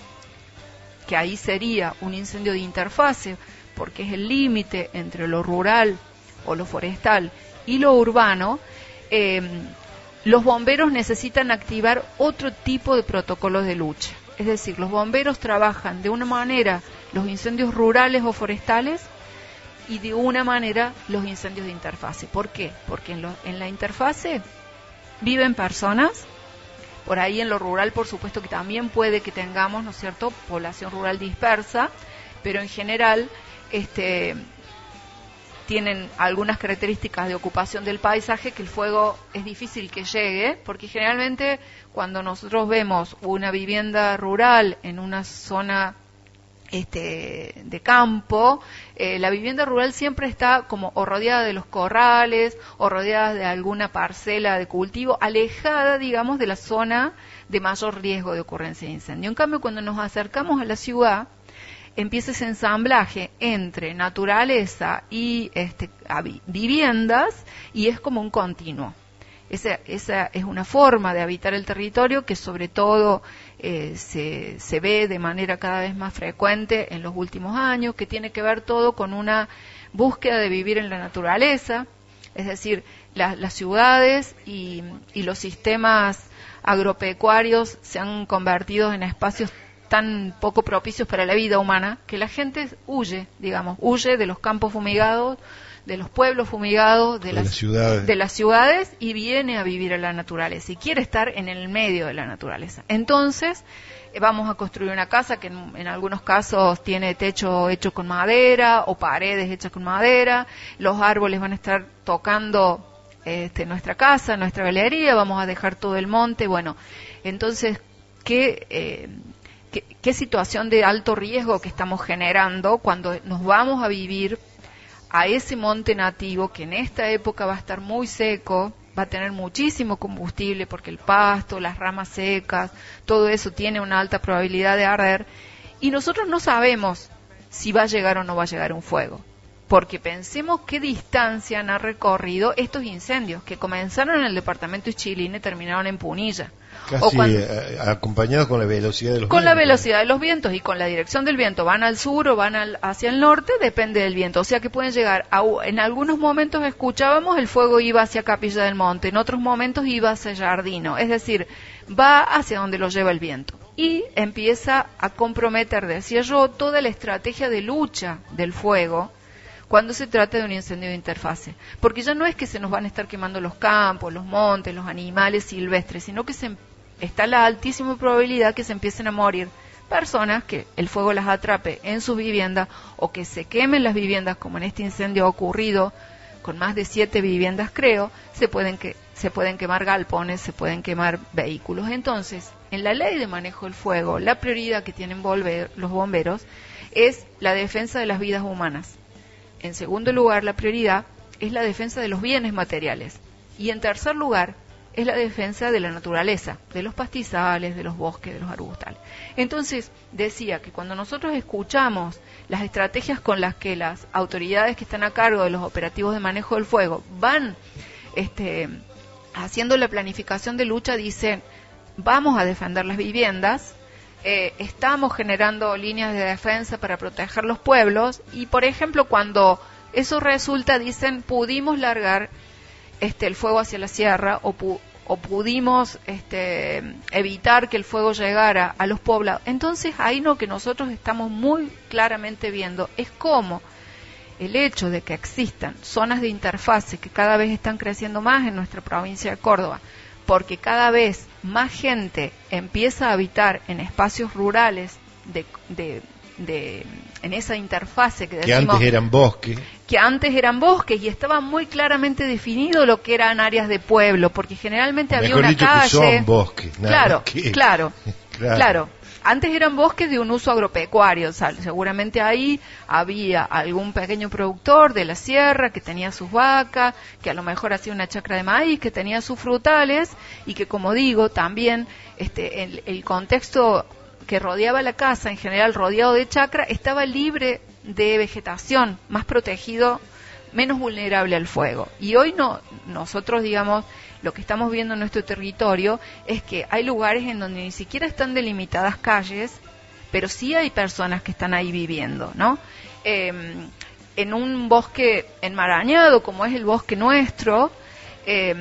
que ahí sería un incendio de interfase, porque es el límite entre lo rural o lo forestal y lo urbano, eh, los bomberos necesitan activar otro tipo de protocolos de lucha. Es decir, los bomberos trabajan de una manera los incendios rurales o forestales y de una manera los incendios de interfase. ¿Por qué? Porque en, lo, en la interfase viven personas. Por ahí en lo rural, por supuesto que también puede que tengamos, ¿no es cierto?, población rural dispersa, pero en general este, tienen algunas características de ocupación del paisaje que el fuego es difícil que llegue, porque generalmente cuando nosotros vemos una vivienda rural en una zona Este, de campo, eh, la vivienda rural siempre está como o rodeada de los corrales o rodeada de alguna parcela de cultivo, alejada, digamos, de la zona de mayor riesgo de ocurrencia de incendio. En cambio, cuando nos acercamos a la ciudad, empieza ese ensamblaje entre naturaleza y este, viviendas, y es como un continuo. Esa, esa es una forma de habitar el territorio que sobre todo eh, se, se ve de manera cada vez más frecuente en los últimos años, que tiene que ver todo con una búsqueda de vivir en la naturaleza, es decir, la, las ciudades y, y los sistemas agropecuarios se han convertido en espacios tan poco propicios para la vida humana que la gente huye, digamos, huye de los campos fumigados, de los pueblos fumigados, de, de, las, las ciudades. de las ciudades, y viene a vivir en la naturaleza y quiere estar en el medio de la naturaleza. Entonces eh, vamos a construir una casa que en, en algunos casos tiene techo hecho con madera o paredes hechas con madera, los árboles van a estar tocando este, nuestra casa, nuestra galería, vamos a dejar todo el monte. Bueno, entonces, ¿qué, eh, qué, qué situación de alto riesgo que estamos generando cuando nos vamos a vivir a ese monte nativo que en esta época va a estar muy seco, va a tener muchísimo combustible porque el pasto, las ramas secas, todo eso tiene una alta probabilidad de arder, y nosotros no sabemos si va a llegar o no va a llegar un fuego, porque pensemos qué distancia han recorrido estos incendios que comenzaron en el departamento de Chilín y terminaron en Punilla. Casi cuando, eh, acompañados con la velocidad de los con vientos. la velocidad de los vientos y con la dirección del viento, van al sur o van al, hacia el norte, depende del viento, o sea que pueden llegar a, en algunos momentos escuchábamos el fuego iba hacia Capilla del Monte, en otros momentos iba hacia Jardino, es decir, va hacia donde lo lleva el viento y empieza a comprometer, decía yo, toda la estrategia de lucha del fuego cuando se trata de un incendio de interfase, porque ya no es que se nos van a estar quemando los campos, los montes, los animales silvestres, sino que se está la altísima probabilidad que se empiecen a morir personas, que el fuego las atrape en sus viviendas o que se quemen las viviendas, como en este incendio ha ocurrido con más de siete viviendas, creo, se pueden que se pueden quemar galpones, se pueden quemar vehículos. Entonces, en la ley de manejo del fuego, la prioridad que tienen volver, los bomberos es la defensa de las vidas humanas. En segundo lugar, la prioridad es la defensa de los bienes materiales. Y en tercer lugar, es la defensa de la naturaleza, de los pastizales, de los bosques, de los arbustales. Entonces, decía que cuando nosotros escuchamos las estrategias con las que las autoridades que están a cargo de los operativos de manejo del fuego van este, haciendo la planificación de lucha, dicen, vamos a defender las viviendas, eh, estamos generando líneas de defensa para proteger los pueblos, y por ejemplo, cuando eso resulta, dicen, pudimos largar este, el fuego hacia la sierra o, pu o pudimos este, evitar que el fuego llegara a los poblados. Entonces ahí lo que nosotros estamos muy claramente viendo es cómo el hecho de que existan zonas de interfase que cada vez están creciendo más en nuestra provincia de Córdoba, porque cada vez más gente empieza a habitar en espacios rurales de, de, de en esa interfase que decimos, que antes eran bosques, que antes eran bosques y estaba muy claramente definido lo que eran áreas de pueblo, porque generalmente había mejor una dicho calle, que son bosques, nada claro, que... claro, claro, claro. Antes eran bosques de un uso agropecuario, o sea, seguramente ahí había algún pequeño productor de la sierra que tenía sus vacas, que a lo mejor hacía una chacra de maíz, que tenía sus frutales y que, como digo, también este, el, el contexto que rodeaba la casa, en general rodeado de chacra, estaba libre de vegetación, más protegido, menos vulnerable al fuego. Y hoy no, nosotros, digamos, lo que estamos viendo en nuestro territorio es que hay lugares en donde ni siquiera están delimitadas calles, pero sí hay personas que están ahí viviendo, ¿no? Eh, en un bosque enmarañado, como es el bosque nuestro, eh,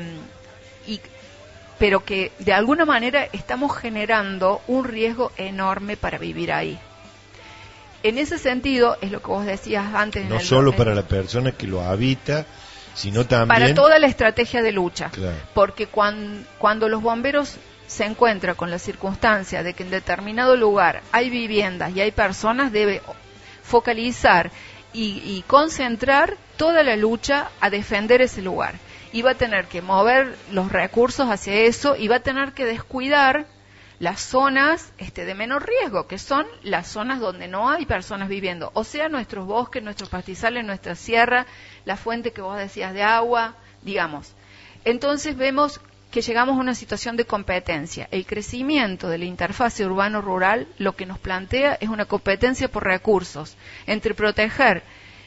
y pero que de alguna manera estamos generando un riesgo enorme para vivir ahí. en ese sentido, es lo que vos decías antes. No en el, solo en, para la persona que lo habita, sino también... Para toda la estrategia de lucha. Claro. Porque cuando, cuando los bomberos se encuentran con la circunstancia de que en determinado lugar hay viviendas y hay personas, debe focalizar y, y concentrar toda la lucha a defender ese lugar. Y va a tener que mover los recursos hacia eso y va a tener que descuidar las zonas este, de menor riesgo, que son las zonas donde no hay personas viviendo, o sea, nuestros bosques, nuestros pastizales, nuestra sierra, la fuente que vos decías de agua, digamos. Entonces vemos que llegamos a una situación de competencia. El crecimiento de la interfase urbano-rural lo que nos plantea es una competencia por recursos, entre proteger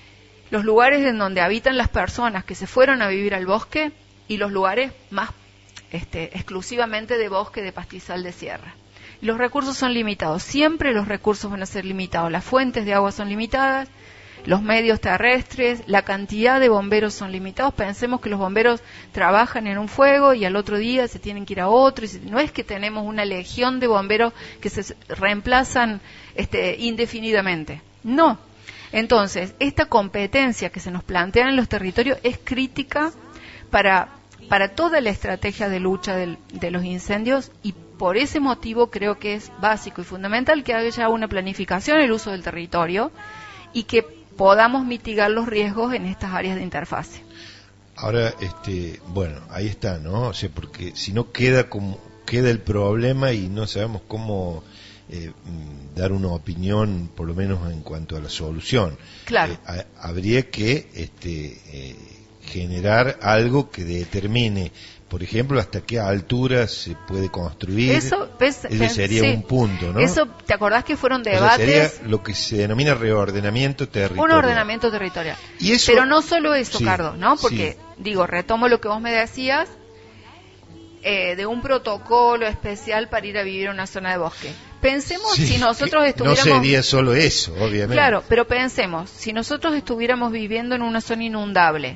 los lugares en donde habitan las personas que se fueron a vivir al bosque y los lugares más Este, exclusivamente de bosque, de pastizal, de sierra. Los recursos son limitados, siempre los recursos van a ser limitados, las fuentes de agua son limitadas, los medios terrestres, la cantidad de bomberos son limitados. Pensemos que los bomberos trabajan en un fuego y al otro día se tienen que ir a otro, y no es que tenemos una legión de bomberos que se reemplazan este, indefinidamente, no. Entonces, esta competencia que se nos plantea en los territorios es crítica para para toda la estrategia de lucha del, de los incendios, y por ese motivo creo que es básico y fundamental que haya una planificación en el uso del territorio y que podamos mitigar los riesgos en estas áreas de interfase. Ahora, este, bueno, ahí está, ¿no? O sea, porque si no queda como queda el problema y no sabemos cómo eh, dar una opinión, por lo menos en cuanto a la solución. Claro. Eh, ha, habría que este eh, generar algo que determine, por ejemplo, hasta qué altura se puede construir. Eso ves, ese sería sí. un punto, ¿no? Eso, ¿te acordás que fueron debates? O sea, sería lo que se denomina reordenamiento territorial. Un ordenamiento territorial. ¿Y eso? Pero no solo eso, Sí, Cardo, ¿no? Porque, sí. digo, retomo lo que vos me decías, eh, de un protocolo especial para ir a vivir en una zona de bosque. Pensemos Sí, si nosotros estuviéramos... No sería solo eso, obviamente. Claro, pero pensemos, si nosotros estuviéramos viviendo en una zona inundable,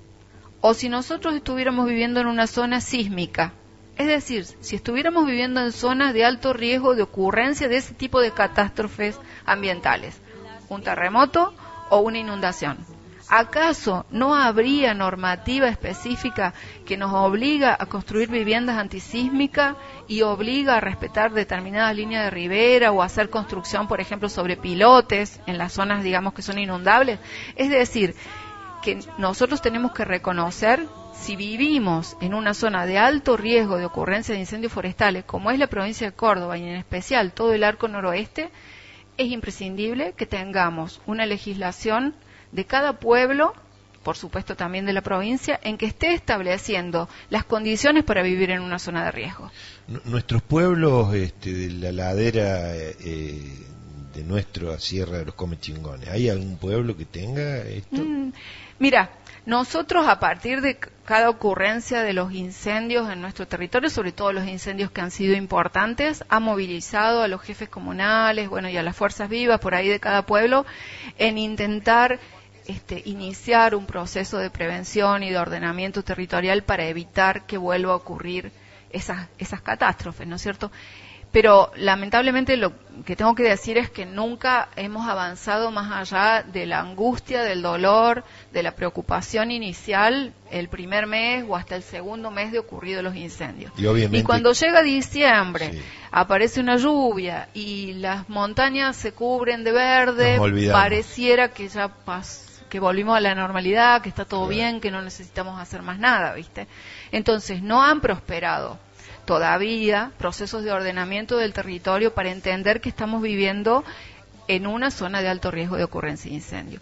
o si nosotros estuviéramos viviendo en una zona sísmica, es decir, si estuviéramos viviendo en zonas de alto riesgo de ocurrencia de ese tipo de catástrofes ambientales, un terremoto o una inundación, ¿acaso no habría normativa específica que nos obliga a construir viviendas antisísmicas y obliga a respetar determinadas líneas de ribera o a hacer construcción, por ejemplo, sobre pilotes en las zonas, digamos, que son inundables? Es decir, que nosotros tenemos que reconocer, si vivimos en una zona de alto riesgo de ocurrencia de incendios forestales, como es la provincia de Córdoba y en especial todo el arco noroeste, es imprescindible que tengamos una legislación de cada pueblo, por supuesto también de la provincia, en que esté estableciendo las condiciones para vivir en una zona de riesgo. Nuestros pueblos este, de la ladera eh, de nuestra Sierra de los Comechingones, ¿hay algún pueblo que tenga esto? Mm, mira, nosotros a partir de cada ocurrencia de los incendios en nuestro territorio, sobre todo los incendios que han sido importantes, ha movilizado a los jefes comunales, bueno, y a las fuerzas vivas por ahí de cada pueblo en intentar Este, iniciar un proceso de prevención y de ordenamiento territorial para evitar que vuelva a ocurrir esas, esas catástrofes, ¿no es cierto? Pero lamentablemente lo que tengo que decir es que nunca hemos avanzado más allá de la angustia, del dolor, de la preocupación inicial el primer mes o hasta el segundo mes de ocurrido los incendios. Y, obviamente, y cuando llega diciembre, sí, aparece una lluvia y las montañas se cubren de verde, olvidamos. Pareciera que ya pasó, que volvimos a la normalidad, que está todo Claro. bien, que no necesitamos hacer más nada, ¿viste? Entonces, no han prosperado todavía procesos de ordenamiento del territorio para entender que estamos viviendo en una zona de alto riesgo de ocurrencia de incendio.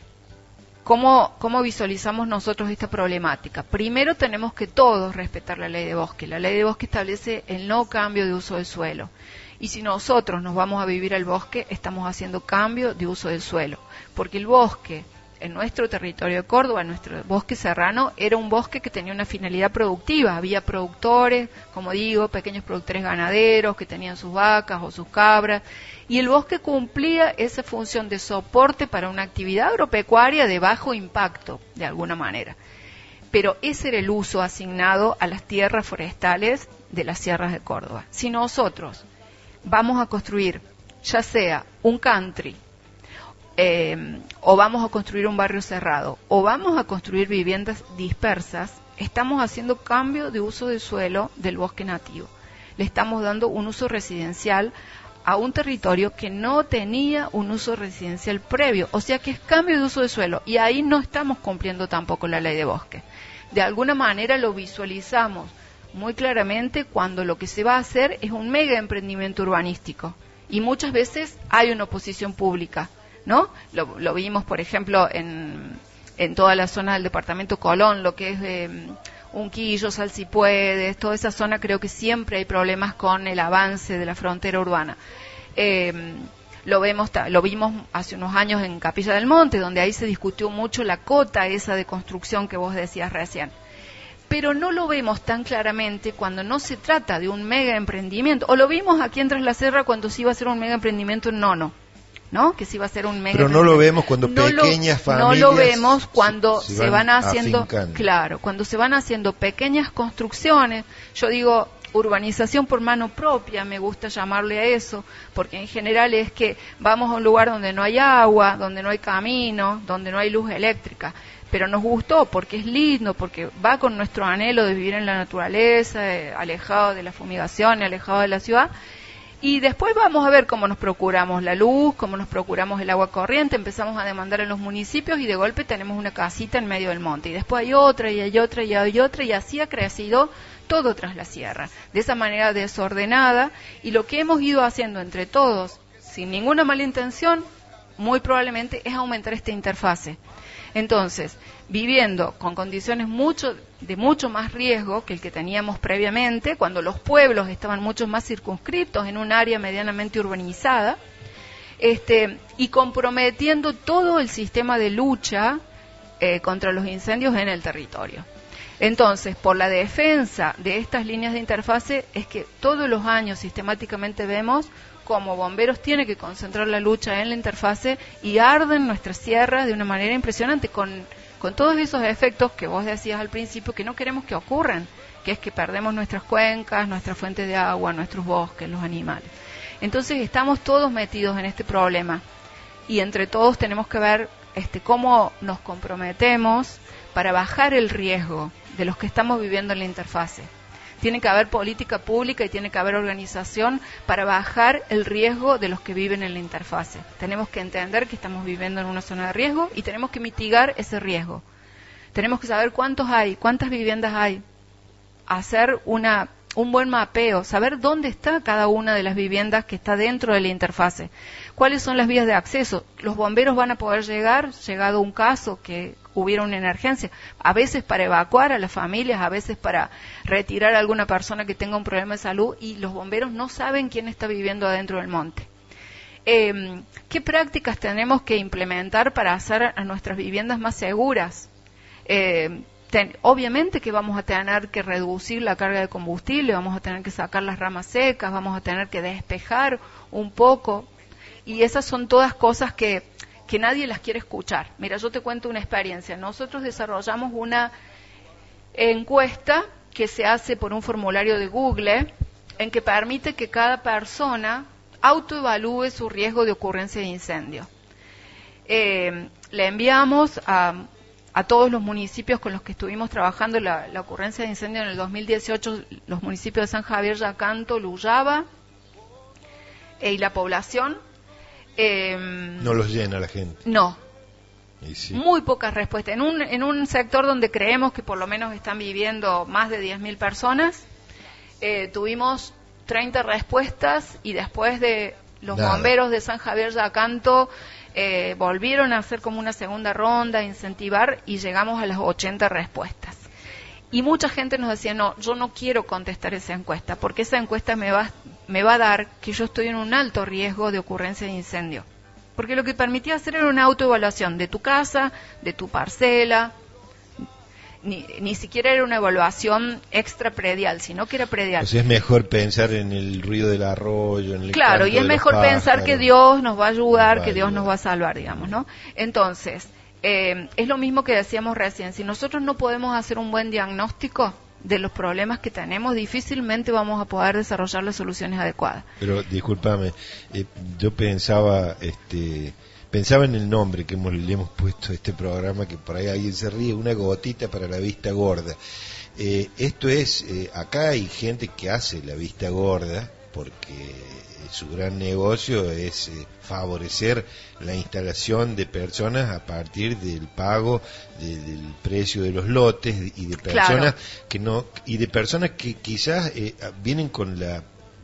¿Cómo, cómo visualizamos nosotros esta problemática? Primero tenemos que todos respetar la ley de bosque. La ley de bosque establece el no cambio de uso del suelo. Y si nosotros nos vamos a vivir al bosque, estamos haciendo cambio de uso del suelo. Porque el bosque en nuestro territorio de Córdoba, en nuestro bosque serrano, era un bosque que tenía una finalidad productiva. Había productores, como digo, pequeños productores ganaderos que tenían sus vacas o sus cabras, y el bosque cumplía esa función de soporte para una actividad agropecuaria de bajo impacto, de alguna manera. Pero ese era el uso asignado a las tierras forestales de las sierras de Córdoba. Si nosotros vamos a construir, ya sea un country, eh, o vamos a construir un barrio cerrado, o vamos a construir viviendas dispersas, estamos haciendo cambio de uso de suelo del bosque nativo. Le estamos dando un uso residencial a un territorio que no tenía un uso residencial previo, o sea que es cambio de uso de suelo, y ahí no estamos cumpliendo tampoco la ley de bosque. De alguna manera lo visualizamos muy claramente cuando lo que se va a hacer es un mega emprendimiento urbanístico, y muchas veces hay una oposición pública, ¿no? Lo, lo vimos, por ejemplo, en, en toda la zona del departamento Colón, lo que es de Unquillo, Salsipuedes, toda esa zona, creo que siempre hay problemas con el avance de la frontera urbana. Eh, lo vemos, lo vimos hace unos años en Capilla del Monte, donde ahí se discutió mucho la cota esa de construcción que vos decías recién. Pero no lo vemos tan claramente cuando no se trata de un mega emprendimiento, o lo vimos aquí en Tras la Serra cuando se iba a hacer un mega emprendimiento en Nono, ¿no? Que se iba a hacer un mega. Pero no lo vemos cuando no pequeñas lo, familias. No lo vemos cuando se, se van, van haciendo, afincando. Claro, cuando se van haciendo pequeñas construcciones. Yo digo urbanización por mano propia, me gusta llamarle a eso, porque en general es que vamos a un lugar donde no hay agua, donde no hay camino, donde no hay luz eléctrica. Pero nos gustó porque es lindo, porque va con nuestro anhelo de vivir en la naturaleza, eh, alejado de la fumigación, alejado de la ciudad. Y después vamos a ver cómo nos procuramos la luz, cómo nos procuramos el agua corriente, empezamos a demandar en los municipios y de golpe tenemos una casita en medio del monte. Y después hay otra, y hay otra, y hay otra, y así ha crecido todo Tras la Sierra, de esa manera desordenada. Y lo que hemos ido haciendo entre todos, sin ninguna mala intención, muy probablemente es aumentar esta interfase. Entonces, viviendo con condiciones mucho de mucho más riesgo que el que teníamos previamente, cuando los pueblos estaban mucho más circunscritos en un área medianamente urbanizada, este, y comprometiendo todo el sistema de lucha eh, contra los incendios en el territorio. Entonces, por la defensa de estas líneas de interfase, es que todos los años sistemáticamente vemos como bomberos tiene que concentrar la lucha en la interfase y arden nuestras sierras de una manera impresionante con, con todos esos efectos que vos decías al principio que no queremos que ocurran, que es que perdemos nuestras cuencas, nuestras fuentes de agua, nuestros bosques, los animales. Entonces estamos todos metidos en este problema y entre todos tenemos que ver este, cómo nos comprometemos para bajar el riesgo de los que estamos viviendo en la interfase. Tiene que haber política pública y tiene que haber organización para bajar el riesgo de los que viven en la interfase. Tenemos que entender que estamos viviendo en una zona de riesgo y tenemos que mitigar ese riesgo. Tenemos que saber cuántos hay, cuántas viviendas hay, hacer una, un buen mapeo, saber dónde está cada una de las viviendas que está dentro de la interfase, cuáles son las vías de acceso. Los bomberos van a poder llegar, llegado un caso que hubiera una emergencia, a veces para evacuar a las familias, a veces para retirar a alguna persona que tenga un problema de salud, y los bomberos no saben quién está viviendo adentro del monte. Eh, ¿Qué prácticas tenemos que implementar para hacer a nuestras viviendas más seguras? Eh, ten, obviamente que vamos a tener que reducir la carga de combustible, vamos a tener que sacar las ramas secas, vamos a tener que despejar un poco, y esas son todas cosas que que nadie las quiere escuchar. Mira, yo te cuento una experiencia. Nosotros desarrollamos una encuesta que se hace por un formulario de Google, en que permite que cada persona autoevalúe su riesgo de ocurrencia de incendio. Eh, le enviamos a, a todos los municipios con los que estuvimos trabajando la, la ocurrencia de incendio en el dos mil dieciocho, los municipios de San Javier, Yacanto, Luyaba eh, y la población. Eh, no los llena la gente. No. Y sí. Muy pocas respuestas. En un, en un sector donde creemos que por lo menos están viviendo más de diez mil personas, eh, tuvimos treinta respuestas y después de los Nada. bomberos de San Javier Yacanto eh, volvieron a hacer como una segunda ronda, incentivar, y llegamos a las ochenta respuestas. Y mucha gente nos decía, no, yo no quiero contestar esa encuesta, porque esa encuesta me va, me va a dar que yo estoy en un alto riesgo de ocurrencia de incendio. Porque lo que permitía hacer era una autoevaluación de tu casa, de tu parcela, ni, ni siquiera era una evaluación extra predial, sino que era predial. Pues es mejor pensar en el ruido del arroyo, en el Claro, canto y es de mejor los pensar pájaros. que Dios nos va a ayudar, Nos va que a Dios ayudar. nos va a salvar, digamos, ¿no? Entonces, eh, es lo mismo que decíamos recién, si nosotros no podemos hacer un buen diagnóstico de los problemas que tenemos, difícilmente vamos a poder desarrollar las soluciones adecuadas. Pero discúlpame, eh, yo pensaba, este, pensaba en el nombre que hemos, le hemos puesto a este programa, que por ahí alguien se ríe, una gotita para la vista gorda. Eh, esto es, eh, acá hay gente que hace la vista gorda, porque su gran negocio es eh, favorecer la instalación de personas a partir del pago de, del precio de los lotes y de personas claro. que no y de personas que quizás eh, vienen con la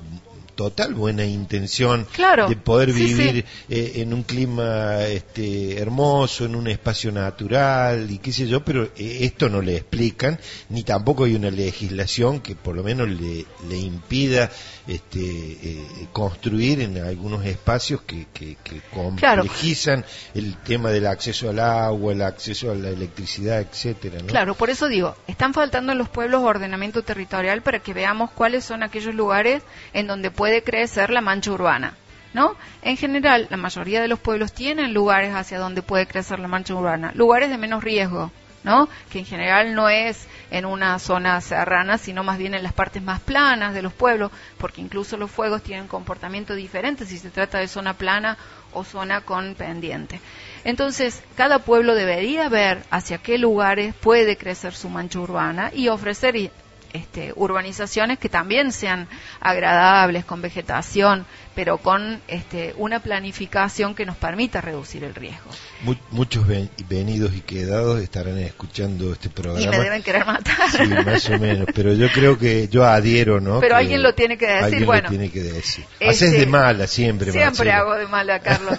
total buena intención claro, de poder sí, vivir sí. Eh, en un clima este, hermoso, en un espacio natural y qué sé yo, pero eh, esto no le explican, ni tampoco hay una legislación que por lo menos le, le impida este, eh, construir en algunos espacios que, que, que complejizan claro. el tema del acceso al agua, el acceso a la electricidad, etcétera, ¿no? Claro, por eso digo, están faltando en los pueblos ordenamiento territorial para que veamos cuáles son aquellos lugares en donde puede crecer la mancha urbana, ¿no? En general, la mayoría de los pueblos tienen lugares hacia donde puede crecer la mancha urbana, lugares de menos riesgo, ¿no? Que en general no es en una zona serrana, sino más bien en las partes más planas de los pueblos, porque incluso los fuegos tienen comportamiento diferente si se trata de zona plana o zona con pendiente. Entonces, cada pueblo debería ver hacia qué lugares puede crecer su mancha urbana y ofrecer Este, urbanizaciones que también sean agradables, con vegetación, pero con este, una planificación que nos permita reducir el riesgo. Mu- muchos ven- venidos y quedados estarán escuchando este programa. Y me deben querer matar. Sí, más o menos, pero yo creo que yo adhiero, ¿no? Pero que alguien lo tiene que decir, alguien bueno. lo tiene que decir. Este, Haces de mala siempre, Siempre Marcelo. hago de mala, Carlos.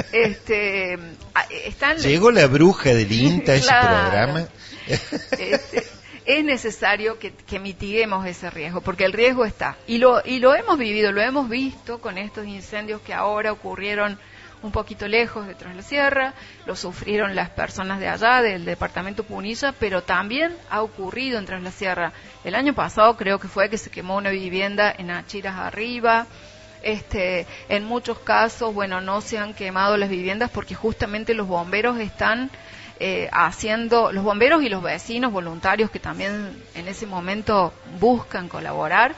este, están Llegó la bruja del INTA a ese claro. programa. Este, es necesario que, que mitiguemos ese riesgo, porque el riesgo está. Y lo, y lo hemos vivido, lo hemos visto con estos incendios que ahora ocurrieron un poquito lejos de Tras la Sierra, lo sufrieron las personas de allá, del departamento Punilla, pero también ha ocurrido en Tras la Sierra. El año pasado creo que fue que se quemó una vivienda en Achiras Arriba. Este, en muchos casos, bueno, no se han quemado las viviendas porque justamente los bomberos están Eh, haciendo, los bomberos y los vecinos voluntarios que también en ese momento buscan colaborar,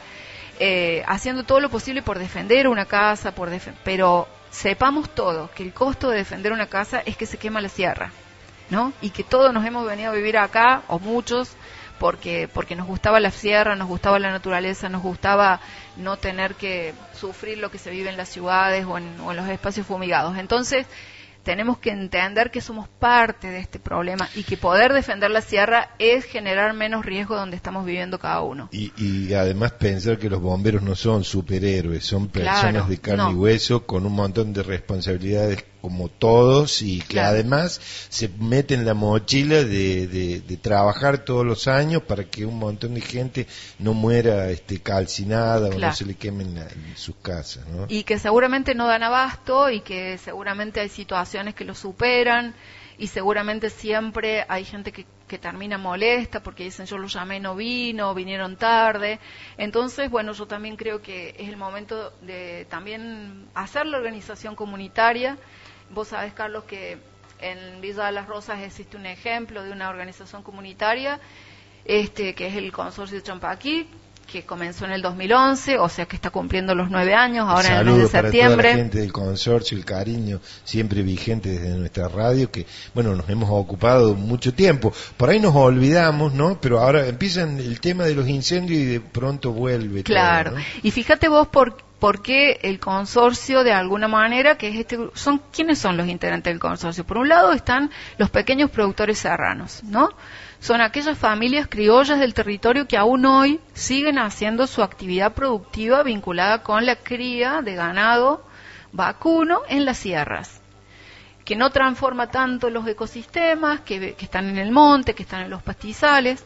eh, haciendo todo lo posible por defender una casa, por def- pero sepamos todos que el costo de defender una casa es que se quema la sierra, ¿no? Y que todos nos hemos venido a vivir acá, o muchos, porque porque nos gustaba la sierra, nos gustaba la naturaleza, nos gustaba no tener que sufrir lo que se vive en las ciudades o en, o en los espacios fumigados. Entonces, tenemos que entender que somos parte de este problema y que poder defender la sierra es generar menos riesgo donde estamos viviendo cada uno. Y, y además pensar que los bomberos no son superhéroes, son personas claro, de carne no. y hueso con un montón de responsabilidades como todos y que claro. además se meten la mochila de, de, de trabajar todos los años para que un montón de gente no muera este, calcinada claro. o no se le quemen la, sus casas, ¿no? Y que seguramente no dan abasto y que seguramente hay situaciones que lo superan y seguramente siempre hay gente que, que termina molesta porque dicen yo lo llamé y no vino, vinieron tarde. Entonces, bueno, yo también creo que es el momento de también hacer la organización comunitaria. Vos sabés, Carlos, que en Villa de las Rosas existe un ejemplo de una organización comunitaria, este que es el Consorcio de Champaquí, que comenzó en el dos mil once, o sea que está cumpliendo los nueve años, ahora en el mes de septiembre. Para toda la gente del consorcio, el cariño siempre vigente desde nuestra radio, que bueno, nos hemos ocupado mucho tiempo. Por ahí nos olvidamos, ¿no? Pero ahora empiezan el tema de los incendios y de pronto vuelve. Claro, todo, ¿no? Y fíjate vos por, por qué el consorcio, de alguna manera, que es este son ¿quiénes son los integrantes del consorcio? Por un lado están los pequeños productores serranos, ¿no? Son aquellas familias criollas del territorio que aún hoy siguen haciendo su actividad productiva vinculada con la cría de ganado vacuno en las sierras, que no transforma tanto los ecosistemas, que, que están en el monte, que están en los pastizales,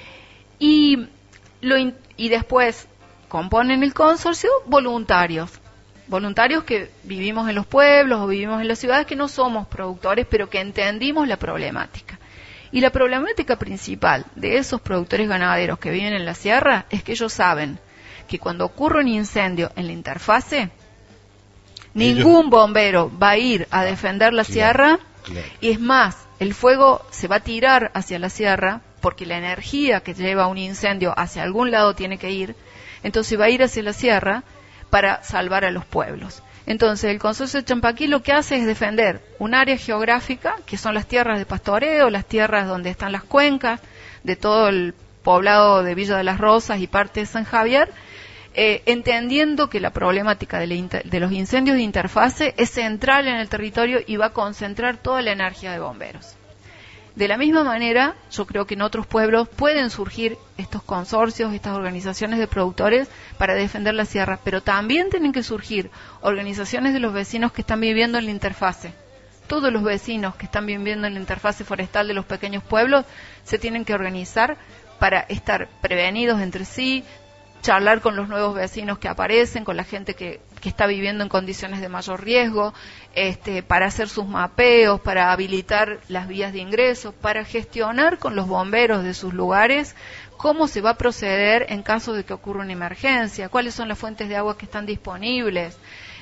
y, lo in, y después componen el consorcio voluntarios, voluntarios que vivimos en los pueblos o vivimos en las ciudades, que no somos productores, pero que entendimos la problemática. Y la problemática principal de esos productores ganaderos que viven en la sierra es que ellos saben que cuando ocurre un incendio en la interfase, ningún bombero va a ir a defender la claro, sierra, claro. Y es más, el fuego se va a tirar hacia la sierra porque la energía que lleva un incendio hacia algún lado tiene que ir, entonces va a ir hacia la sierra para salvar a los pueblos. Entonces, el Consorcio de Champaquí lo que hace es defender un área geográfica, que son las tierras de pastoreo, las tierras donde están las cuencas, de todo el poblado de Villa de las Rosas y parte de San Javier, eh, entendiendo que la problemática de, la inter, de los incendios de interfase es central en el territorio y va a concentrar toda la energía de bomberos. De la misma manera, yo creo que en otros pueblos pueden surgir estos consorcios, estas organizaciones de productores para defender la sierra, pero también tienen que surgir organizaciones de los vecinos que están viviendo en la interfase. Todos los vecinos que están viviendo en la interfase forestal de los pequeños pueblos se tienen que organizar para estar prevenidos entre sí, charlar con los nuevos vecinos que aparecen, con la gente que, que está viviendo en condiciones de mayor riesgo, este, para hacer sus mapeos, para habilitar las vías de ingreso, para gestionar con los bomberos de sus lugares cómo se va a proceder en caso de que ocurra una emergencia, cuáles son las fuentes de agua que están disponibles.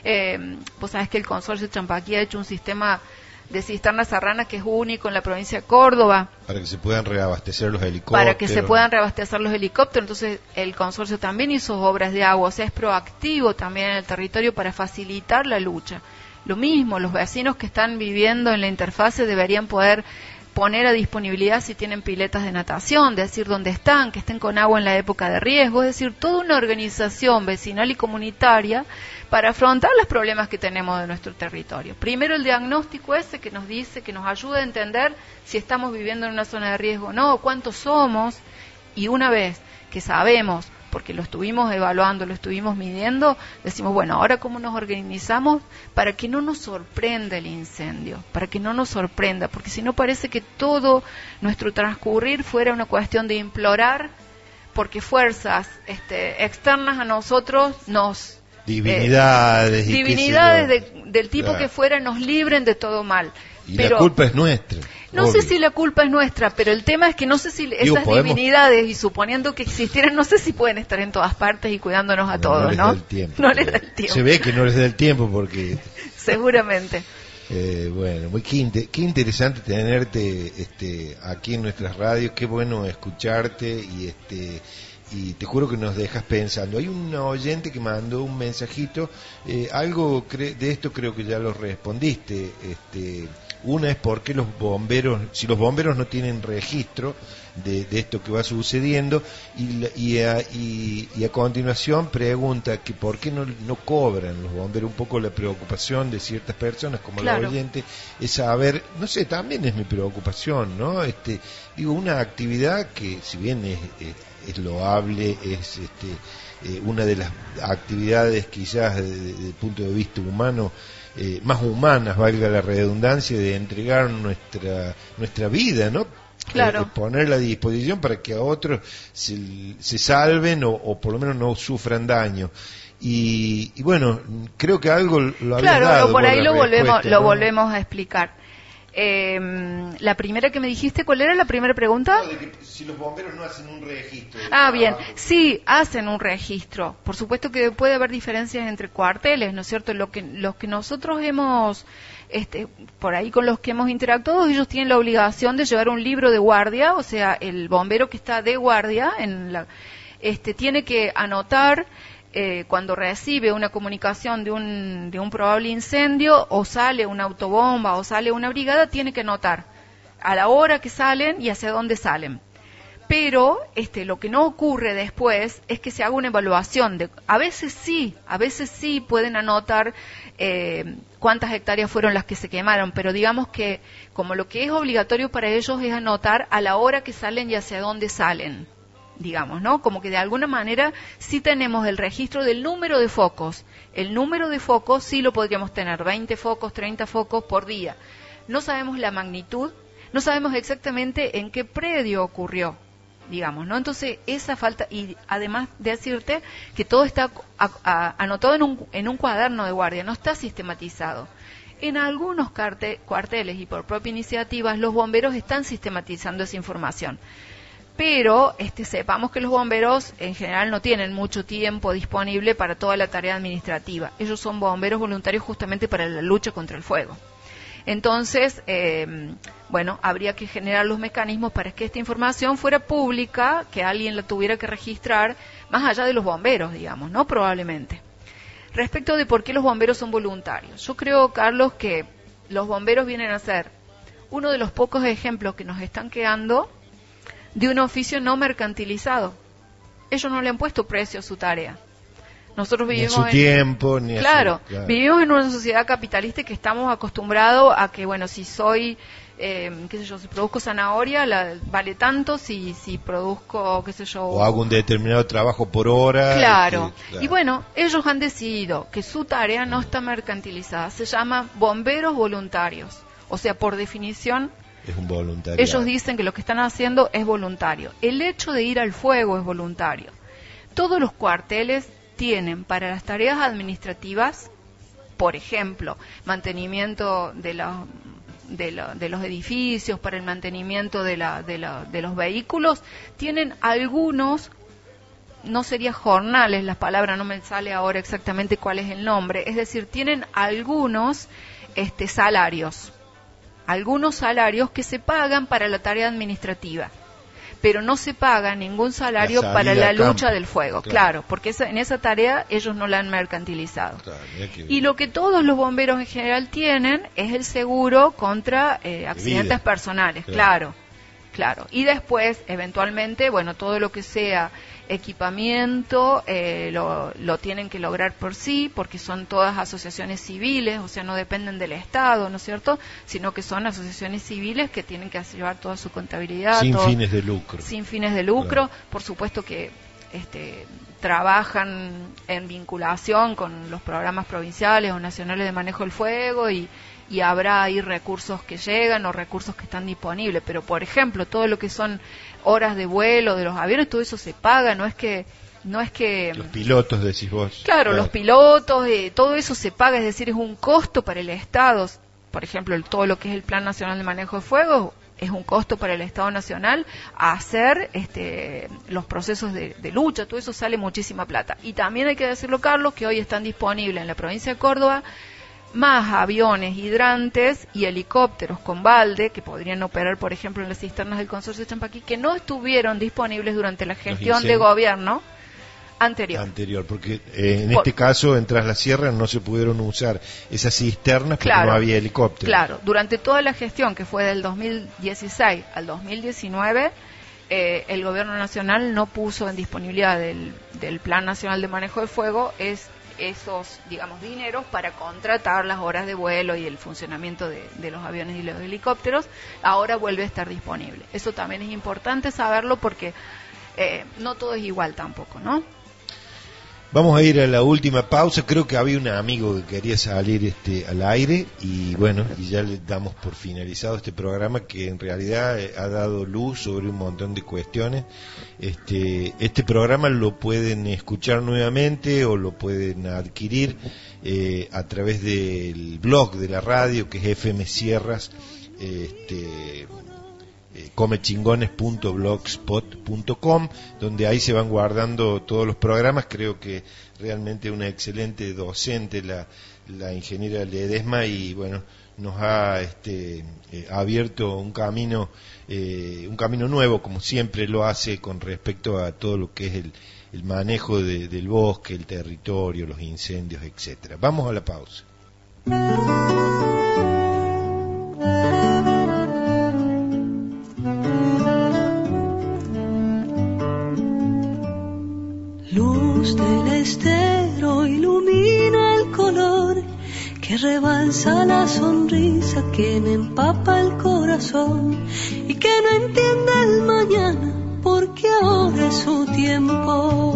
Eh, vos sabés que el Consorcio de Champaquí ha hecho un sistema de cisternas serranas que es único en la provincia de Córdoba. Para que se puedan reabastecer los helicópteros. Para que se puedan reabastecer los helicópteros. Entonces el consorcio también hizo obras de agua, o sea, es proactivo también en el territorio para facilitar la lucha. Lo mismo, los vecinos que están viviendo en la interfase deberían poder poner a disponibilidad si tienen piletas de natación, decir dónde están, que estén con agua en la época de riesgo, es decir, toda una organización vecinal y comunitaria para afrontar los problemas que tenemos de nuestro territorio. Primero el diagnóstico ese que nos dice, que nos ayuda a entender si estamos viviendo en una zona de riesgo o no, cuántos somos, y una vez que sabemos, porque lo estuvimos evaluando, lo estuvimos midiendo, decimos, bueno, ahora cómo nos organizamos para que no nos sorprenda el incendio, para que no nos sorprenda, porque si no parece que todo nuestro transcurrir fuera una cuestión de implorar, porque fuerzas este, externas a nosotros nos... Divinidades. Eh, y divinidades de, del tipo claro. que fuera nos libren de todo mal. Y pero, la culpa es nuestra. No obvio. sé si la culpa es nuestra, pero el tema es que no sé si Digo, esas podemos... divinidades, y suponiendo que existieran, no sé si pueden estar en todas partes y cuidándonos a no, todos, no les ¿no? Da el tiempo, no les da el tiempo. Se ve que no les da el tiempo porque... Seguramente. Eh, bueno, muy qué, inter- qué interesante tenerte este, aquí en nuestras radios, qué bueno escucharte y este y te juro que nos dejas pensando. Hay un oyente que mandó un mensajito, eh, algo cre- de esto creo que ya lo respondiste. Este, una es por qué los bomberos, si los bomberos no tienen registro de, de esto que va sucediendo, y, la- y, a, y, y a continuación pregunta que por qué no, no cobran los bomberos. Un poco la preocupación de ciertas personas como Claro. la oyente es saber, no sé, también es mi preocupación, ¿no? Este, digo, una actividad que si bien es, es, es loable, es este, eh, una de las actividades quizás desde el punto de vista humano eh, más humanas, valga la redundancia, de entregar nuestra nuestra vida, ¿no? Claro. Eh, ponerla a disposición para que a otros se, se salven o, o por lo menos no sufran daño. Y, y bueno, creo que algo lo habías Claro, dado por ahí la lo volvemos, respuesta, lo ¿no? volvemos a explicar. Eh, la primera que me dijiste, ¿cuál era la primera pregunta? No, de que si los bomberos no hacen un registro. de Ah, bien, trabajo. sí, hacen un registro. Por supuesto que puede haber diferencias entre cuarteles, ¿no es cierto? Lo que, los que nosotros hemos, este, por ahí con los que hemos interactuado, ellos tienen la obligación de llevar un libro de guardia, o sea, el bombero que está de guardia, en la, este, tiene que anotar eh, cuando recibe una comunicación de un, de un probable incendio, o sale una autobomba, o sale una brigada, tiene que anotar a la hora que salen y hacia dónde salen. Pero este, lo que no ocurre después es que se haga una evaluación. De, a veces sí, a veces sí pueden anotar eh, cuántas hectáreas fueron las que se quemaron, pero digamos que como lo que es obligatorio para ellos es anotar a la hora que salen y hacia dónde salen, digamos, ¿no? Como que de alguna manera sí tenemos el registro del número de focos. El número de focos sí lo podríamos tener, veinte focos, treinta focos por día. No sabemos la magnitud, no sabemos exactamente en qué predio ocurrió, digamos, ¿no? Entonces, esa falta, y además de decirte que todo está a, a, anotado en un, en un cuaderno de guardia, no está sistematizado. En algunos carte, cuarteles y por propia iniciativa, los bomberos están sistematizando esa información. Pero este, sepamos que los bomberos en general no tienen mucho tiempo disponible para toda la tarea administrativa. Ellos son bomberos voluntarios justamente para la lucha contra el fuego. Entonces, eh, bueno, habría que generar los mecanismos para que esta información fuera pública, que alguien la tuviera que registrar, más allá de los bomberos, digamos, ¿no? Probablemente. respecto de por qué los bomberos son voluntarios. Yo creo, Carlos, que los bomberos vienen a ser uno de los pocos ejemplos que nos están quedando de un oficio no mercantilizado. Ellos no le han puesto precio a su tarea. Nosotros vivimos ni a su en, tiempo, ni claro, a su, claro, vivimos en una sociedad capitalista que estamos acostumbrados a que, bueno, si soy, eh, qué sé yo, si produzco zanahoria, la, vale tanto, si si produzco, qué sé yo... O hago un determinado trabajo por hora. Claro. Que, claro. Y bueno, ellos han decidido que su tarea no está mercantilizada. Se llama bomberos voluntarios. O sea, por definición... Es un voluntario. Ellos dicen que lo que están haciendo es voluntario. El hecho de ir al fuego es voluntario. Todos los cuarteles tienen para las tareas administrativas, por ejemplo, mantenimiento de, la, de, la, de los edificios, para el mantenimiento de, la, de, la, de los vehículos, tienen algunos, no sería jornales, la palabra no me sale ahora exactamente cuál es el nombre, es decir, tienen algunos este, salarios, algunos salarios que se pagan para la tarea administrativa, pero no se paga ningún salario la para la lucha campo, del fuego, claro, claro porque esa, en esa tarea ellos no la han mercantilizado. Claro, y lo que todos los bomberos en general tienen es el seguro contra eh, accidentes personales, claro. claro, claro. Y después, eventualmente, bueno, todo lo que sea equipamiento eh, lo, lo tienen que lograr por sí, porque son todas asociaciones civiles, o sea, no dependen del Estado, ¿no es cierto?, sino que son asociaciones civiles que tienen que llevar toda su contabilidad. Sin todo, fines de lucro. Sin fines de lucro, claro. Por supuesto que este, trabajan en vinculación con los programas provinciales o nacionales de manejo del fuego y y habrá ahí recursos que llegan o recursos que están disponibles, pero por ejemplo, todo lo que son horas de vuelo de los aviones, todo eso se paga, no es que no es que los pilotos decís vos. Claro, claro. los pilotos, eh, todo eso se paga, es decir, es un costo para el Estado, por ejemplo, el, todo lo que es el Plan Nacional de Manejo de Fuego es un costo para el Estado Nacional hacer este, los procesos de, de lucha, todo eso sale muchísima plata. Y también hay que decirlo, Carlos, que hoy están disponibles en la provincia de Córdoba más aviones hidrantes y helicópteros con balde que podrían operar, por ejemplo, en las cisternas del Consorcio de Champaquí, que no estuvieron disponibles durante la gestión de gobierno anterior. Anterior, porque eh, en por, este caso, en Tras la Sierra, no se pudieron usar esas cisternas porque claro, no había helicópteros. Claro, durante toda la gestión, que fue del dos mil dieciséis al dos mil diecinueve, eh, el gobierno nacional no puso en disponibilidad del, del Plan Nacional de Manejo del Fuego es esos, digamos, dineros para contratar las horas de vuelo y el funcionamiento de, de los aviones y los helicópteros. Ahora vuelve a estar disponible. Eso también es importante saberlo porque eh, no todo es igual tampoco, ¿no? Vamos a ir a la última pausa. Creo que había un amigo que quería salir este al aire y bueno, y ya le damos por finalizado este programa que en realidad eh, ha dado luz sobre un montón de cuestiones. Este este programa lo pueden escuchar nuevamente o lo pueden adquirir eh, a través del blog de la radio, que es F M Sierras, este comechingones punto blogspot punto com, donde ahí se van guardando todos los programas. Creo que realmente una excelente docente la, la ingeniera Ledesma y bueno, nos ha este, eh, abierto un camino eh, un camino nuevo, como siempre lo hace con respecto a todo lo que es el, el manejo de, del bosque, el territorio, los incendios, etcétera. Vamos a la pausa. Luz del estero ilumina el color que rebalsa la sonrisa, quien empapa el corazón y que no entiende el mañana porque ahora es su tiempo.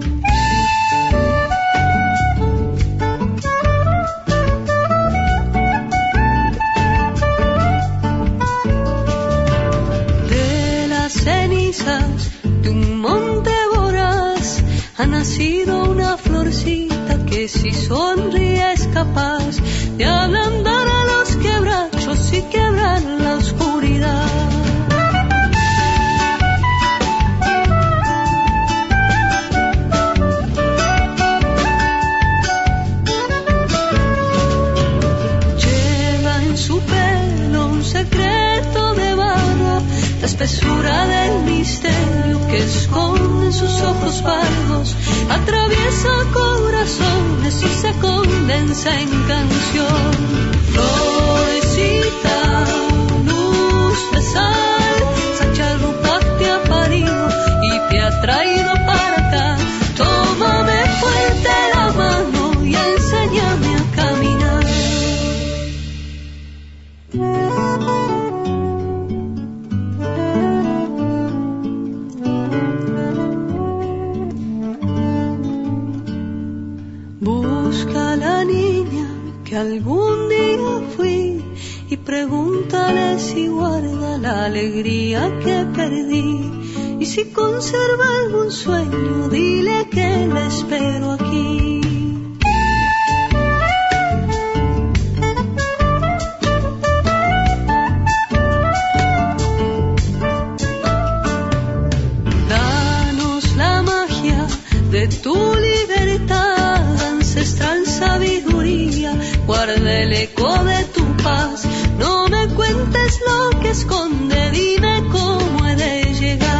De las cenizas de un monte ha nacido una florcita que si sonríe es capaz de ablandar a los quebrachos y quebrar la oscuridad. Lleva en su pelo un secreto de barro, la espesura del misterio que esconde sus ojos pardos, atraviesa corazones eso se condensa en canción. Florecita, luz de sal, esa charrupa te ha parido y te ha traído para acá. Tómame fuerte la mano y enséñame a caminar. Busca a la niña que algún día fui y pregúntale si guarda la alegría que perdí. Y si conserva algún sueño, dile que la espero aquí. Danos la magia de tu libertad, ancestral sabiduría, guarda el eco de tu paz. No me cuentes lo que esconde, dime cómo he de llegar.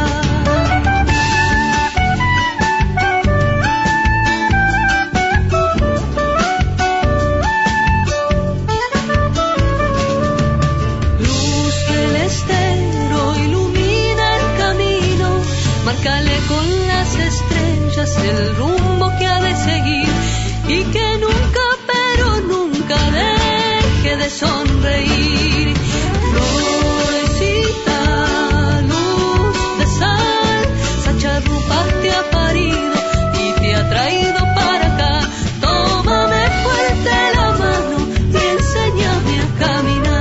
Márcale con las estrellas el rumbo que ha de seguir y que nunca, pero nunca deje de sonreír. Florecita, luz de sal, esa charrupa te ha parido y te ha traído para acá. Tómame fuerte la mano y enséñame a caminar.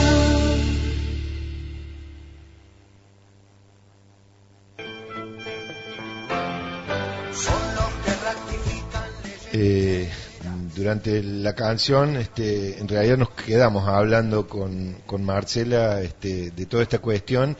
Eh, durante la canción, este, en realidad nos quedamos hablando con, con Marcela este, de toda esta cuestión,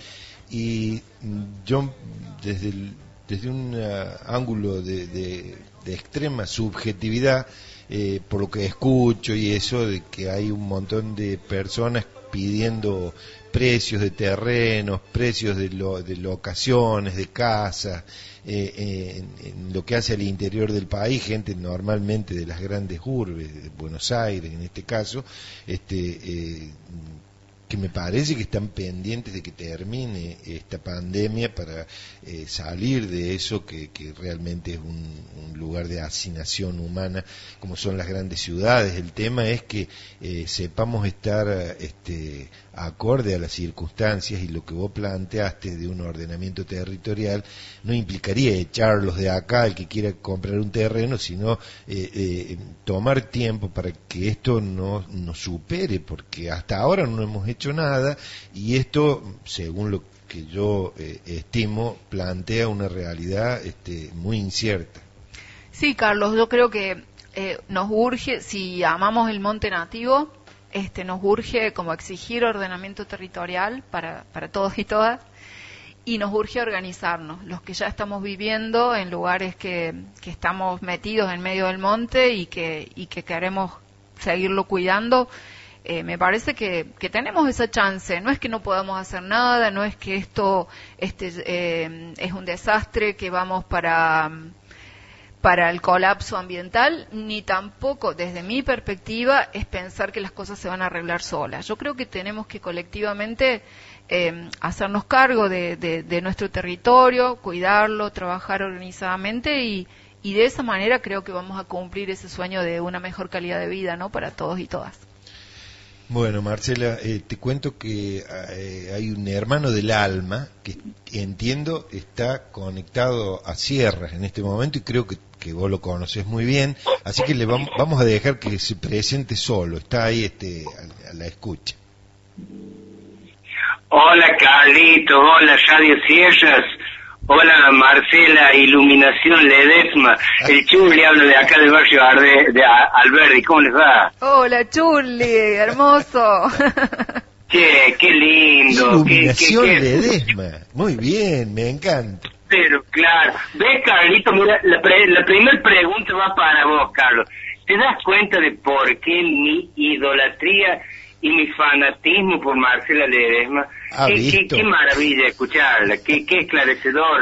y yo desde, el, desde un uh, ángulo de, de, de extrema subjetividad, eh, por lo que escucho y eso, de que hay un montón de personas pidiendo precios de terrenos, precios de, lo, de locaciones, de casas, eh, eh, en, en lo que hace al interior del país, gente normalmente de las grandes urbes, de Buenos Aires en este caso, este, eh, que me parece que están pendientes de que termine esta pandemia para eh, salir de eso que, que realmente es un, un lugar de hacinación humana, como son las grandes ciudades. El tema es que eh, sepamos estar este, acorde a las circunstancias, y lo que vos planteaste de un ordenamiento territorial no implicaría echarlos de acá el que quiera comprar un terreno, sino eh, eh, tomar tiempo para que esto no nos supere, porque hasta ahora no hemos hecho nada, y esto, según lo que yo eh, estimo, plantea una realidad este, muy incierta. Sí, Carlos, yo creo que eh, nos urge, si amamos el monte nativo, este, nos urge como exigir ordenamiento territorial para, para todos y todas, y nos urge organizarnos, los que ya estamos viviendo en lugares que, que estamos metidos en medio del monte y que, y que queremos seguirlo cuidando. Eh, me parece que, que tenemos esa chance. No es que no podamos hacer nada, no es que esto este, eh, es un desastre, que vamos para, para el colapso ambiental, ni tampoco, desde mi perspectiva, es pensar que las cosas se van a arreglar solas. Yo creo que tenemos que colectivamente eh, hacernos cargo de, de, de nuestro territorio, cuidarlo, trabajar organizadamente, y, y de esa manera creo que vamos a cumplir ese sueño de una mejor calidad de vida, ¿no?, para todos y todas. Bueno, Marcela, eh, te cuento que eh, hay un hermano del alma que entiendo está conectado a Sierras en este momento, y creo que, que vos lo conoces muy bien, así que le vamos, vamos a dejar que se presente solo. Está ahí este, a, a la escucha. Hola Carlito, hola Radio Sierras, hola Marcela, Iluminación Ledesma, el Chuli habla de acá del barrio Arde, de Alberdi, ¿cómo les va? Hola Chuli, hermoso. Che, qué lindo. Iluminación qué, qué, qué... Ledesma, muy bien, me encanta. Pero claro, ves Carlito, mira, la, pre, la primera pregunta va para vos, Carlos. ¿Te das cuenta de por qué mi idolatría y mi fanatismo por Marcela Ledesma? Qué, qué, qué maravilla escucharla, qué, qué esclarecedor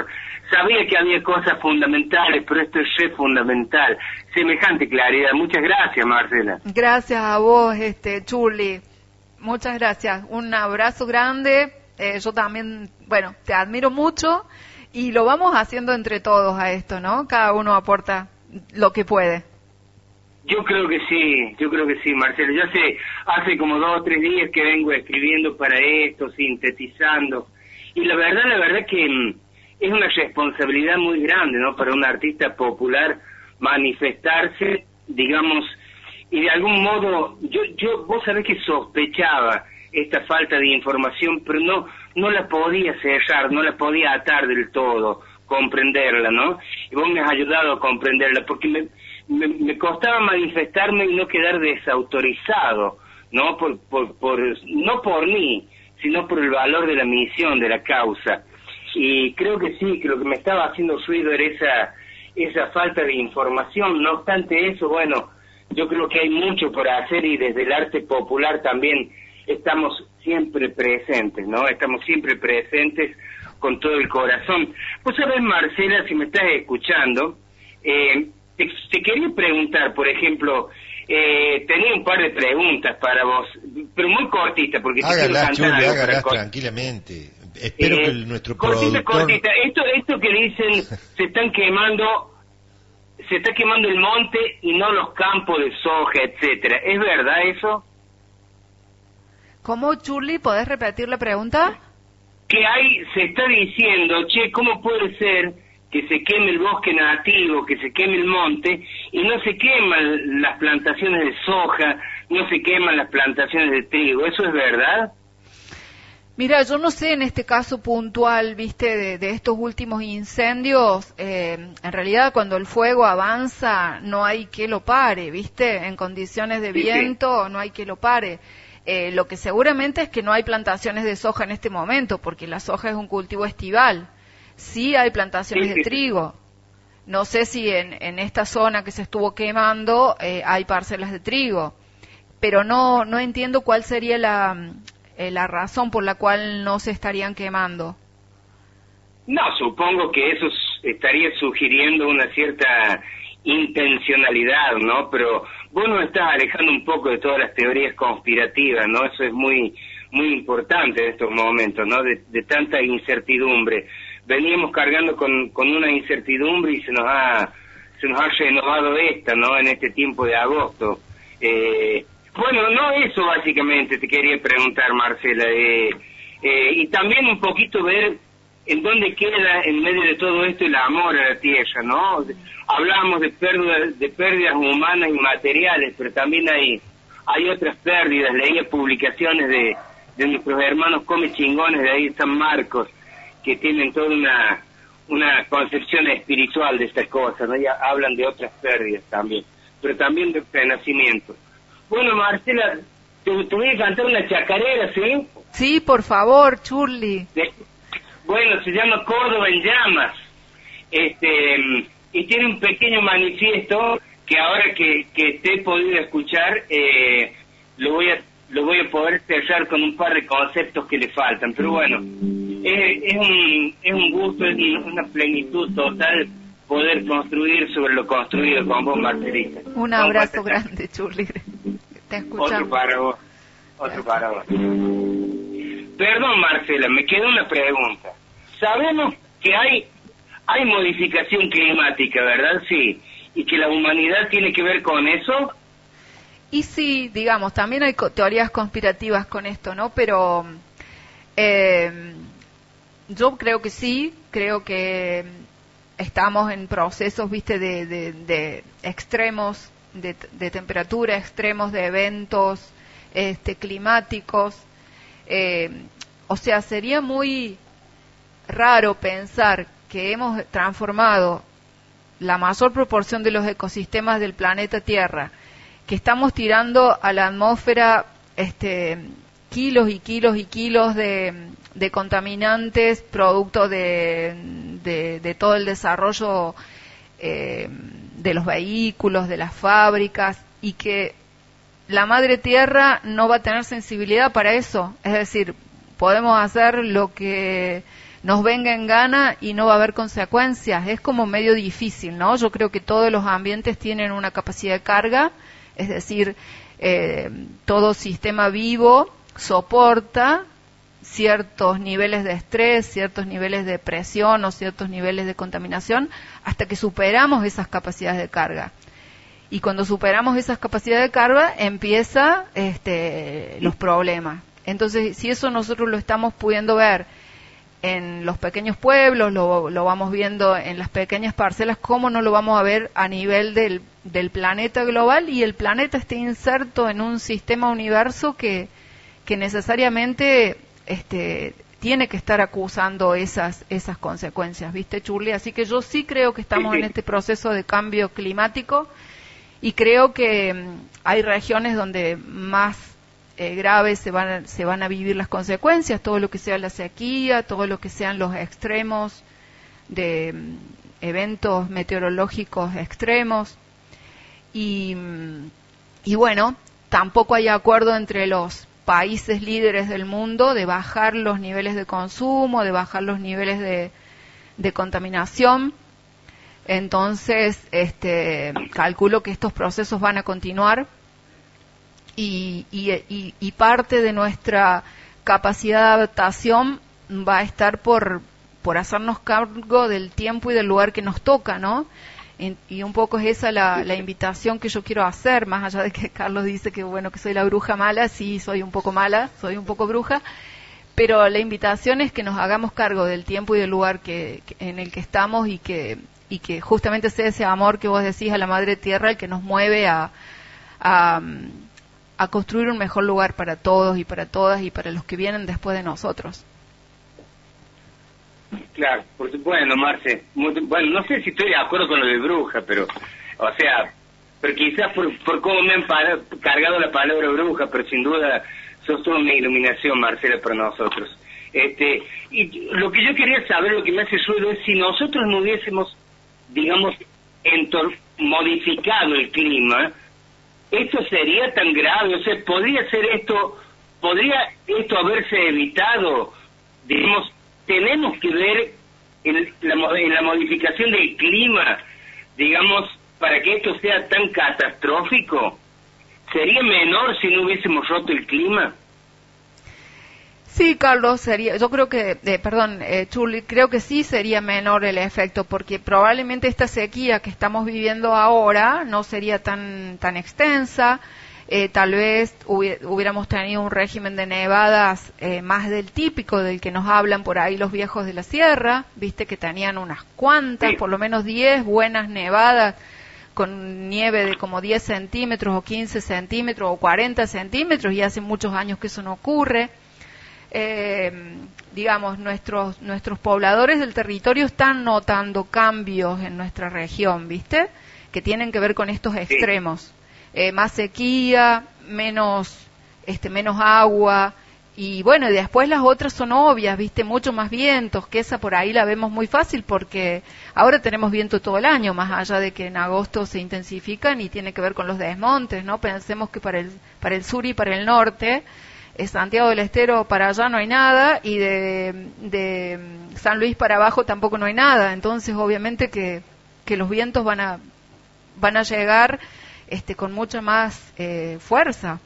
sabía que había cosas fundamentales, pero esto es re fundamental. Semejante claridad. Muchas gracias, Marcela. Gracias a vos, este, Churli. Muchas gracias. Un abrazo grande. Eh, yo también, bueno, te admiro mucho y lo vamos haciendo entre todos a esto, ¿no? Cada uno aporta lo que puede. Yo creo que sí, yo creo que sí, Marcelo. Yo hace, hace como dos o tres días que vengo escribiendo para esto, sintetizando. Y la verdad, la verdad que mm, es una responsabilidad muy grande, ¿no? Para un artista popular manifestarse, digamos, y de algún modo, yo, yo, vos sabés que sospechaba esta falta de información, pero no, no la podía cerrar, no la podía atar del todo, comprenderla, ¿no? Y vos me has ayudado a comprenderla, porque me, me, me costaba manifestarme y no quedar desautorizado, ¿no? Por, por, por, no por mí, sino por el valor de la misión, de la causa. Y creo que sí, que lo que me estaba haciendo ruido era esa, esa falta de información. No obstante eso, bueno, yo creo que hay mucho por hacer y desde el arte popular también estamos siempre presentes, ¿no? Estamos siempre presentes con todo el corazón. Vos sabés, Marcela, si me estás escuchando, eh, te, te quería preguntar, por ejemplo, eh, tenía un par de preguntas para vos, pero muy cortitas, porque te quiero Hágalas, cantar Churli, algo hágalas para- tranquilamente. Espero Eh, que el- nuestro cortita, productor... cortita. Esto, esto que dicen, se están quemando, se está quemando el monte y no los campos de soja, etcétera. ¿Es verdad eso? ¿Cómo, Churli? ¿Podés repetir la pregunta? Que hay, se está diciendo, che, ¿cómo puede ser que se queme el bosque nativo, que se queme el monte y no se queman las plantaciones de soja, no se queman las plantaciones de trigo? ¿Eso es verdad? Mira, yo no sé en este caso puntual, viste, de, de estos últimos incendios, eh, en realidad cuando el fuego avanza no hay que lo pare, viste, en condiciones de Sí, sí. viento no hay que lo pare. Eh, lo que seguramente es que no hay plantaciones de soja en este momento, porque la soja es un cultivo estival. Sí hay plantaciones Sí, de sí. trigo. No sé si en, en esta zona que se estuvo quemando eh, hay parcelas de trigo, pero no, no entiendo cuál sería la, eh, la razón por la cual no se estarían quemando. No, supongo que eso s- estaría sugiriendo una cierta intencionalidad, ¿no? Pero vos nos estás alejando un poco de todas las teorías conspirativas, ¿no? Eso es muy muy importante en estos momentos, ¿no? De, de tanta incertidumbre. Veníamos cargando con, con una incertidumbre y se nos ha se nos ha renovado esta, ¿no? En este tiempo de agosto. Eh, bueno, no eso básicamente te quería preguntar, Marcela. Eh, eh, y también un poquito ver en dónde queda en medio de todo esto el amor a la tierra, ¿no? Hablábamos de pérdidas, de pérdidas humanas y materiales, pero también hay hay otras pérdidas. Leía publicaciones de, de nuestros hermanos come chingones de ahí de San Marcos, que tienen toda una una concepción espiritual de estas cosas, ¿no? Ya hablan de otras pérdidas también, pero también de renacimiento. Bueno, Marcela, te, te voy a cantar una chacarera, ¿sí? Sí, por favor, Churli. De- bueno, se llama Córdoba en llamas, este, y tiene un pequeño manifiesto que ahora que, que te he podido escuchar, eh, lo voy a lo voy a poder cerrar con un par de conceptos que le faltan, pero bueno, es, es un es un gusto, es una plenitud total poder construir sobre lo construido con vos, Marcelita. Un Vamos abrazo a- grande, Churli. Te Otro escuchamos. para vos, otro para vos. Perdón, Marcela, me quedó una pregunta. Sabemos que hay hay modificación climática, ¿verdad? Sí. ¿Y que la humanidad tiene que ver con eso? Y sí, digamos, también hay co- teorías conspirativas con esto, ¿no? Pero eh, yo creo que sí, creo que estamos en procesos, viste, de, de, de extremos de, de temperatura, extremos de eventos este, climáticos. Eh, o sea, sería muy raro pensar que hemos transformado la mayor proporción de los ecosistemas del planeta Tierra, que estamos tirando a la atmósfera este, kilos y kilos y kilos de, de contaminantes producto de, de, de todo el desarrollo eh, de los vehículos, de las fábricas, y que la madre tierra no va a tener sensibilidad para eso. Es decir, podemos hacer lo que nos venga en gana y no va a haber consecuencias. Es como medio difícil, ¿no? Yo creo que todos los ambientes tienen una capacidad de carga, es decir, eh, todo sistema vivo soporta ciertos niveles de estrés, ciertos niveles de presión o ciertos niveles de contaminación hasta que superamos esas capacidades de carga. Y cuando superamos esas capacidades de carga empieza este, los problemas. Entonces, si eso nosotros lo estamos pudiendo ver en los pequeños pueblos, lo, lo vamos viendo en las pequeñas parcelas, ¿cómo no lo vamos a ver a nivel del, del planeta global? Y el planeta está inserto en un sistema universo que, que necesariamente este, tiene que estar acusando esas, esas consecuencias, ¿viste, Churli? Así que yo sí creo que estamos en este proceso de cambio climático y creo que um, hay regiones donde más Eh, graves se van, a, se van a vivir las consecuencias, todo lo que sea la sequía, todo lo que sean los extremos de um, eventos meteorológicos extremos y, y bueno, tampoco hay acuerdo entre los países líderes del mundo de bajar los niveles de consumo, de bajar los niveles de, de contaminación. Entonces, este, calculo que estos procesos van a continuar. Y, y, y, y parte de nuestra capacidad de adaptación va a estar por, por hacernos cargo del tiempo y del lugar que nos toca, ¿no? Y, y un poco es esa la, la invitación que yo quiero hacer, más allá de que Carlos dice que bueno que soy la bruja mala, sí, soy un poco mala, soy un poco bruja, pero la invitación es que nos hagamos cargo del tiempo y del lugar que, que en el que estamos y que, y que justamente sea ese amor que vos decís a la Madre Tierra el que nos mueve a... a a construir un mejor lugar para todos y para todas y para los que vienen después de nosotros. Claro, por supuesto, bueno, Marce, muy, bueno, no sé si estoy de acuerdo con lo de bruja, pero, o sea, pero quizás por, por cómo me han para, cargado la palabra bruja, pero sin duda sos toda una iluminación, Marcela, para nosotros. Este, y lo que yo quería saber, lo que me hace ruido es si nosotros no hubiésemos, digamos, entor modificado el clima, ¿esto sería tan grave? O sea, ¿podría ser esto, podría esto haberse evitado? Digamos, tenemos que ver en la, en la modificación del clima, digamos, para que esto sea tan catastrófico. ¿Sería menor si no hubiésemos roto el clima? Sí, Carlos, sería, yo creo que, eh, perdón, eh, Churli, creo que sí sería menor el efecto, porque probablemente esta sequía que estamos viviendo ahora no sería tan tan extensa, eh, tal vez hubi hubiéramos tenido un régimen de nevadas eh, más del típico del que nos hablan por ahí los viejos de la sierra, viste que tenían unas cuantas, por lo menos diez buenas nevadas, con nieve de como diez centímetros o quince centímetros o cuarenta centímetros, y hace muchos años que eso no ocurre. Eh, digamos, nuestros nuestros pobladores del territorio están notando cambios en nuestra región, ¿viste? Que tienen que ver con estos extremos. Eh, más sequía, menos este menos agua, y bueno, y después las otras son obvias, ¿viste? Mucho más vientos, que esa por ahí la vemos muy fácil porque ahora tenemos viento todo el año, más allá de que en agosto se intensifican y tiene que ver con los desmontes, ¿no? Pensemos que para el, para el sur y para el norte, Santiago del Estero para allá no hay nada y de, de San Luis para abajo tampoco no hay nada, entonces obviamente que, que los vientos van a van a llegar este con mucha más eh, fuerza.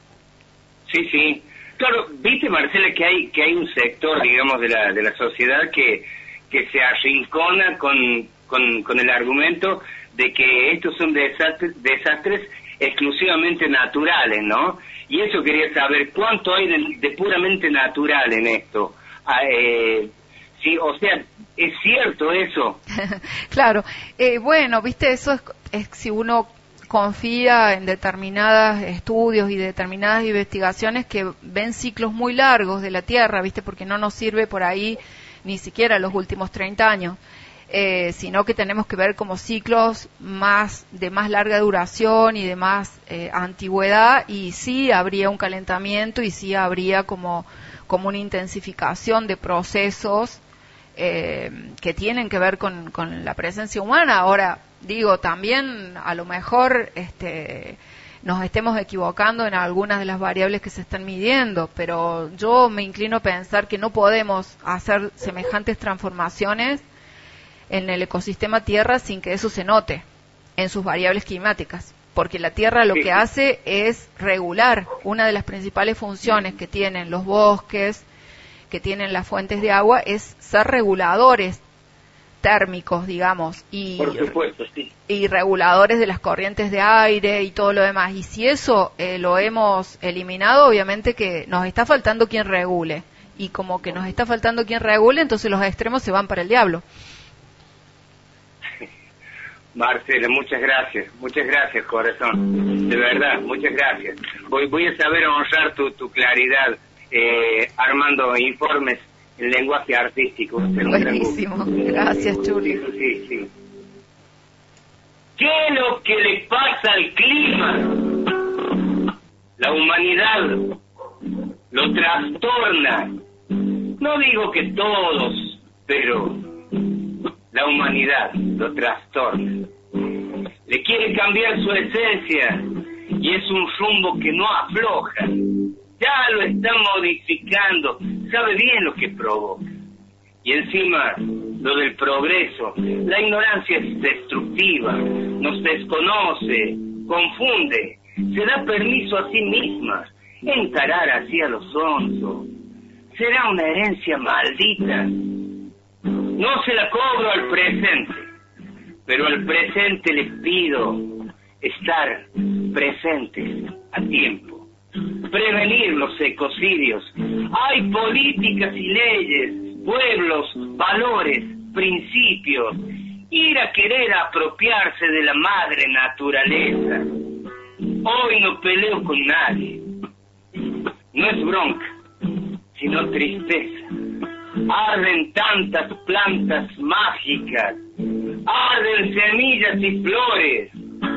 Sí, sí, claro, viste, Marcela, que hay que hay un sector, digamos, de la de la sociedad que que se arrincona con con, con el argumento de que estos son desastres, desastres exclusivamente naturales, ¿no? Y eso quería saber, ¿cuánto hay de, de puramente natural en esto? Ah, eh, sí, o sea, ¿es cierto eso? Claro, eh, bueno, viste, eso es, es si uno confía en determinados estudios y determinadas investigaciones que ven ciclos muy largos de la Tierra, viste, porque no nos sirve por ahí ni siquiera los últimos treinta años. Eh, sino que tenemos que ver como ciclos más de más larga duración y de más eh, antigüedad, y sí habría un calentamiento y sí habría como, como una intensificación de procesos eh, que tienen que ver con, con la presencia humana. Ahora, digo, también a lo mejor este nos estemos equivocando en algunas de las variables que se están midiendo, pero yo me inclino a pensar que no podemos hacer semejantes transformaciones en el ecosistema Tierra sin que eso se note en sus variables climáticas, porque la Tierra lo que hace es regular. Una de las principales funciones que tienen los bosques, que tienen las fuentes de agua, es ser reguladores térmicos, digamos, y, Por supuesto, sí. y reguladores de las corrientes de aire y todo lo demás. Y si eso eh, lo hemos eliminado, obviamente que nos está faltando quien regule. Y como que nos está faltando quien regule, entonces los extremos se van para el diablo. Marcela, muchas gracias, muchas gracias, corazón. De verdad, muchas gracias. Voy, voy a saber honrar tu, tu claridad eh, armando informes en lenguaje artístico. Buenísimo, gracias, Chuli. Sí, sí, sí. ¿Qué es lo que le pasa al clima? La humanidad lo trastorna. No digo que todos, pero la humanidad lo trastorna. Le quiere cambiar su esencia y es un rumbo que no afloja. Ya lo está modificando, sabe bien lo que provoca. Y encima, lo del progreso, la ignorancia es destructiva, nos desconoce, confunde, se da permiso a sí misma, encarar así a los onzos. Será una herencia maldita. No se la cobro al presente, pero al presente les pido estar presentes a tiempo. Prevenir los ecocidios. Hay políticas y leyes, pueblos, valores, principios. Ir a querer apropiarse de la madre naturaleza. Hoy no peleo con nadie. No es bronca, sino tristeza. Arden tantas plantas mágicas, arden semillas y flores,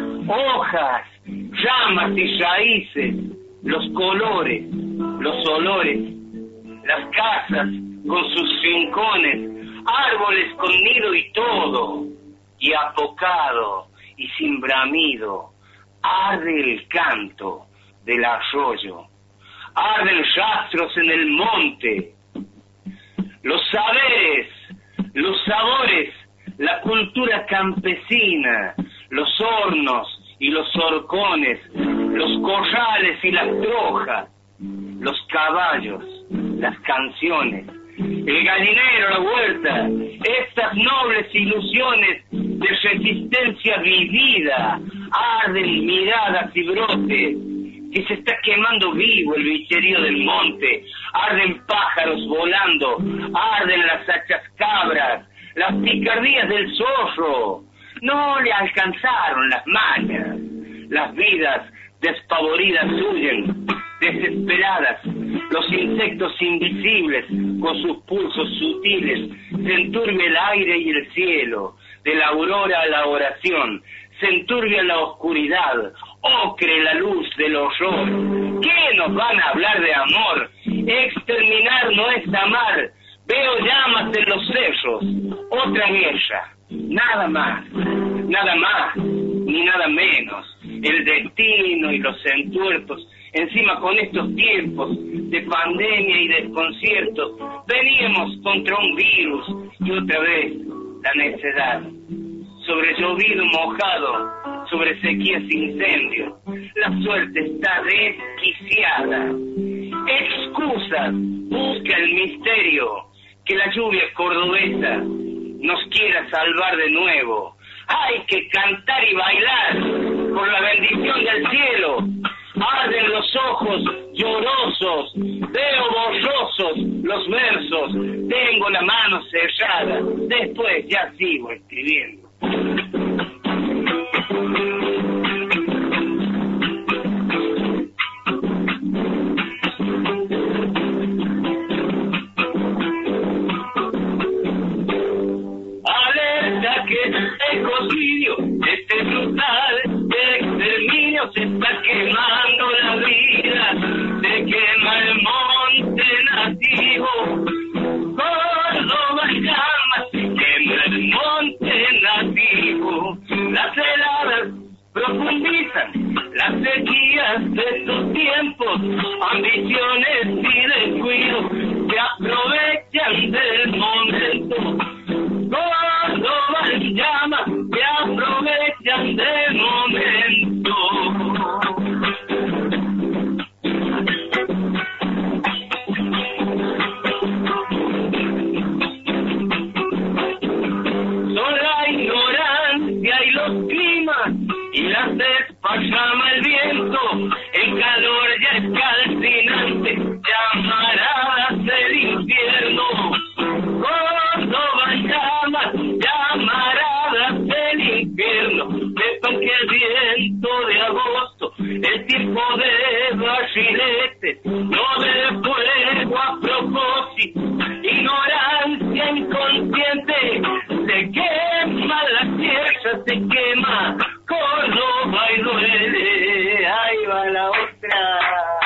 hojas, ramas y raíces, los colores, los olores, las casas con sus rincones, árboles con nido y todo, y apocado y sin bramido, arde el canto del arroyo, arden rastros en el monte, los saberes, los sabores, la cultura campesina, los hornos y los horcones, los corrales y las trojas, los caballos, las canciones, el gallinero, la huerta, estas nobles ilusiones de resistencia vivida, arden miradas y brotes, que se está quemando vivo el bicherío del monte, arden pájaros volando, arden las hachas cabras, las picardías del zorro. No le alcanzaron las mañas, las vidas despavoridas huyen, desesperadas, los insectos invisibles con sus pulsos sutiles, se enturbia el aire y el cielo, de la aurora a la oración, se enturbia la oscuridad, ocre la luz del horror. ¿Qué nos van a hablar de amor? Exterminar no es amar. Veo llamas en los cerros, otra guerra, nada más, nada más, ni nada menos. El destino y los entuertos, encima con estos tiempos de pandemia y desconcierto, veníamos contra un virus y otra vez la necedad. Sobre llovido mojado, sobre sequías incendios, la suerte está desquiciada. Excusas, busca el misterio, que la lluvia cordobesa nos quiera salvar de nuevo. Hay que cantar y bailar por la bendición del cielo. Arden los ojos llorosos, veo borrosos los versos, tengo la mano cerrada, después ya sigo escribiendo. Alerta que este ecocidio, este brutal exterminio se está quemando la vida, se quema el monte nativo, Córdoba llama, se quema el monte nativo, las heladas profundizan, las sequías de tus tiempos, ambiciones y descuidos que aprovechan del momento. Córdoba en llamas que aprovechan del momento. Son la ignorancia y los climas y las despachama el viento, el calor ya es calcinante, llamaradas del infierno. Córdoba en llamas, llamaradas del infierno. Sepan que el viento de agosto es tiempo de barriletes, no de fuego a propósito. Ignorancia inconsciente, se quema la tierra, se quema. Córdoba y duele, ahí va la otra.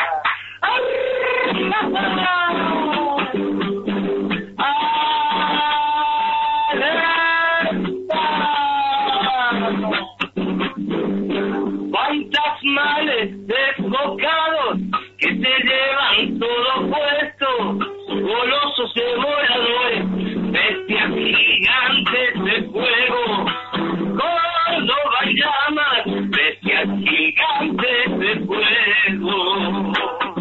Cuántas males desbocados que se llevan todo puesto, golosos devoradores, bestias gigantes de fuego. Córdoba en llamas, bestias gigantes de fuego.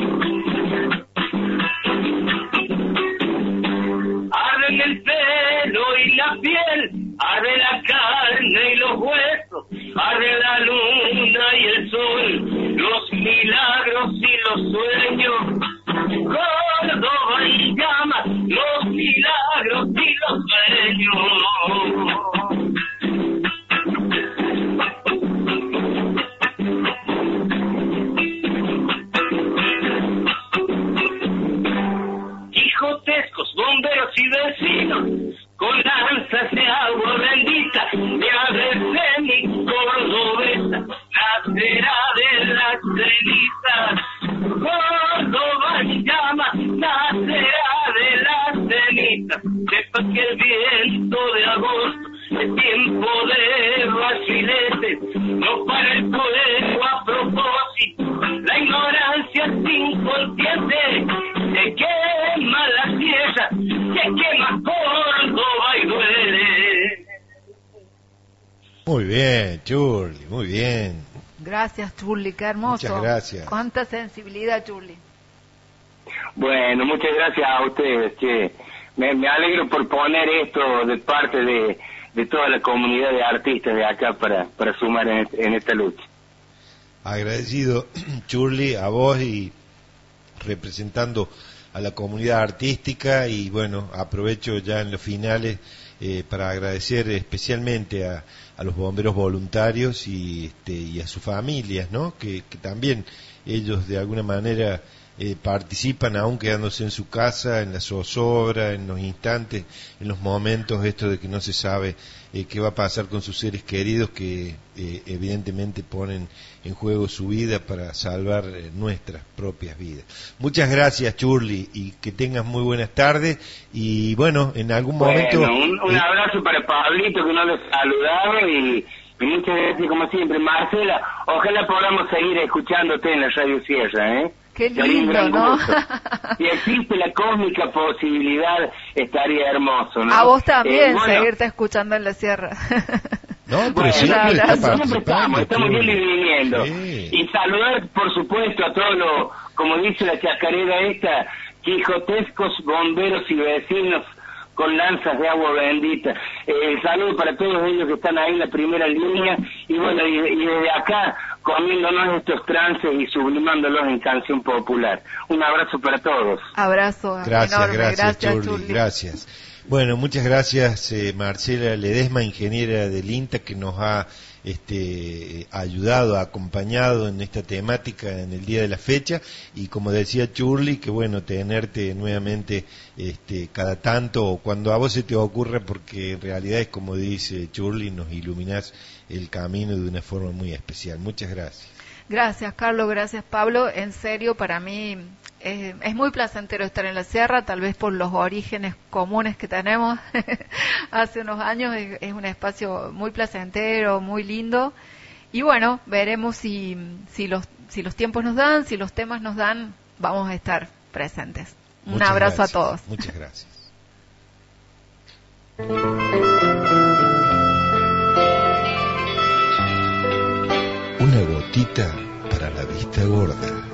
Arden el pelo y la piel, arde la carne y los huesos, arde la luna y el sol, los milagros y los sueños. Córdoba en llamas, los milagros y los sueños. Quijotescos, bomberos y vecinos, con lanzas de agua bendita, me abracé mi cordobesa, nacerá de las cenizas. Córdoba en llamas, nacerá de las cenizas. Sepa que el viento de agosto es tiempo de barriletes, no para el fuego a propósito. La ignorancia es inconsciente, se quema la tierra, se quema Córdoba y duele. Muy bien, Churli, muy bien. Gracias, Churli, qué hermoso. Muchas gracias. Cuánta sensibilidad, Churli. Bueno, muchas gracias a ustedes, che. Me, me alegro por poner esto de parte de, de toda la comunidad de artistas de acá para, para sumar en, en esta lucha. Agradecido, Churli, a vos y representando a la comunidad artística, y bueno, aprovecho ya en los finales eh, para agradecer especialmente a, a los bomberos voluntarios y, este, y a sus familias, ¿no? Que, que también ellos de alguna manera eh, participan aún quedándose en su casa, en la zozobra, en los instantes, en los momentos, esto de que no se sabe eh, qué va a pasar con sus seres queridos, que eh, evidentemente ponen en juego su vida para salvar eh, nuestras propias vidas. Muchas gracias, Churli, y que tengas muy buenas tardes, y bueno, en algún bueno, momento... un, un eh, abrazo para Pablito, que no lo saludaba, y, y muchas gracias como siempre. Marcela, ojalá podamos seguir escuchándote en la Radio Sierra, ¿eh? Qué lindo, ¿no? Si existe la cósmica posibilidad, estaría hermoso, ¿no? A vos también, eh, bueno, seguirte escuchando en la sierra. No, pero bueno, siempre está siempre estamos, estamos bien Churli. viniendo. Sí. Y saludar, por supuesto, a todos los, como dice la chacarera esta, quijotescos, bomberos y vecinos con lanzas de agua bendita. Eh, saludo para todos ellos que están ahí en la primera línea, y bueno, y, y desde acá comiéndonos estos trances y sublimándolos en canción popular. Un abrazo para todos. Abrazo Gracias, enorme, gracias, gracias, Churli, Churli. gracias. Bueno, muchas gracias, eh, Marcela Ledesma, ingeniera del INTA, que nos ha este, ayudado, acompañado en esta temática en el día de la fecha, y como decía Churli, que bueno, tenerte nuevamente este, cada tanto, o cuando a vos se te ocurra, porque en realidad es como dice Churli, nos iluminás el camino de una forma muy especial. Muchas gracias. Gracias, Carlos, gracias, Pablo. En serio, para mí es, es muy placentero estar en la sierra, tal vez por los orígenes comunes que tenemos hace unos años. Es, es un espacio muy placentero, muy lindo. Y bueno, veremos si, si los si los tiempos nos dan, si los temas nos dan, vamos a estar presentes. Un Muchas abrazo gracias. a todos. Muchas gracias. Una gotita para la vista gorda.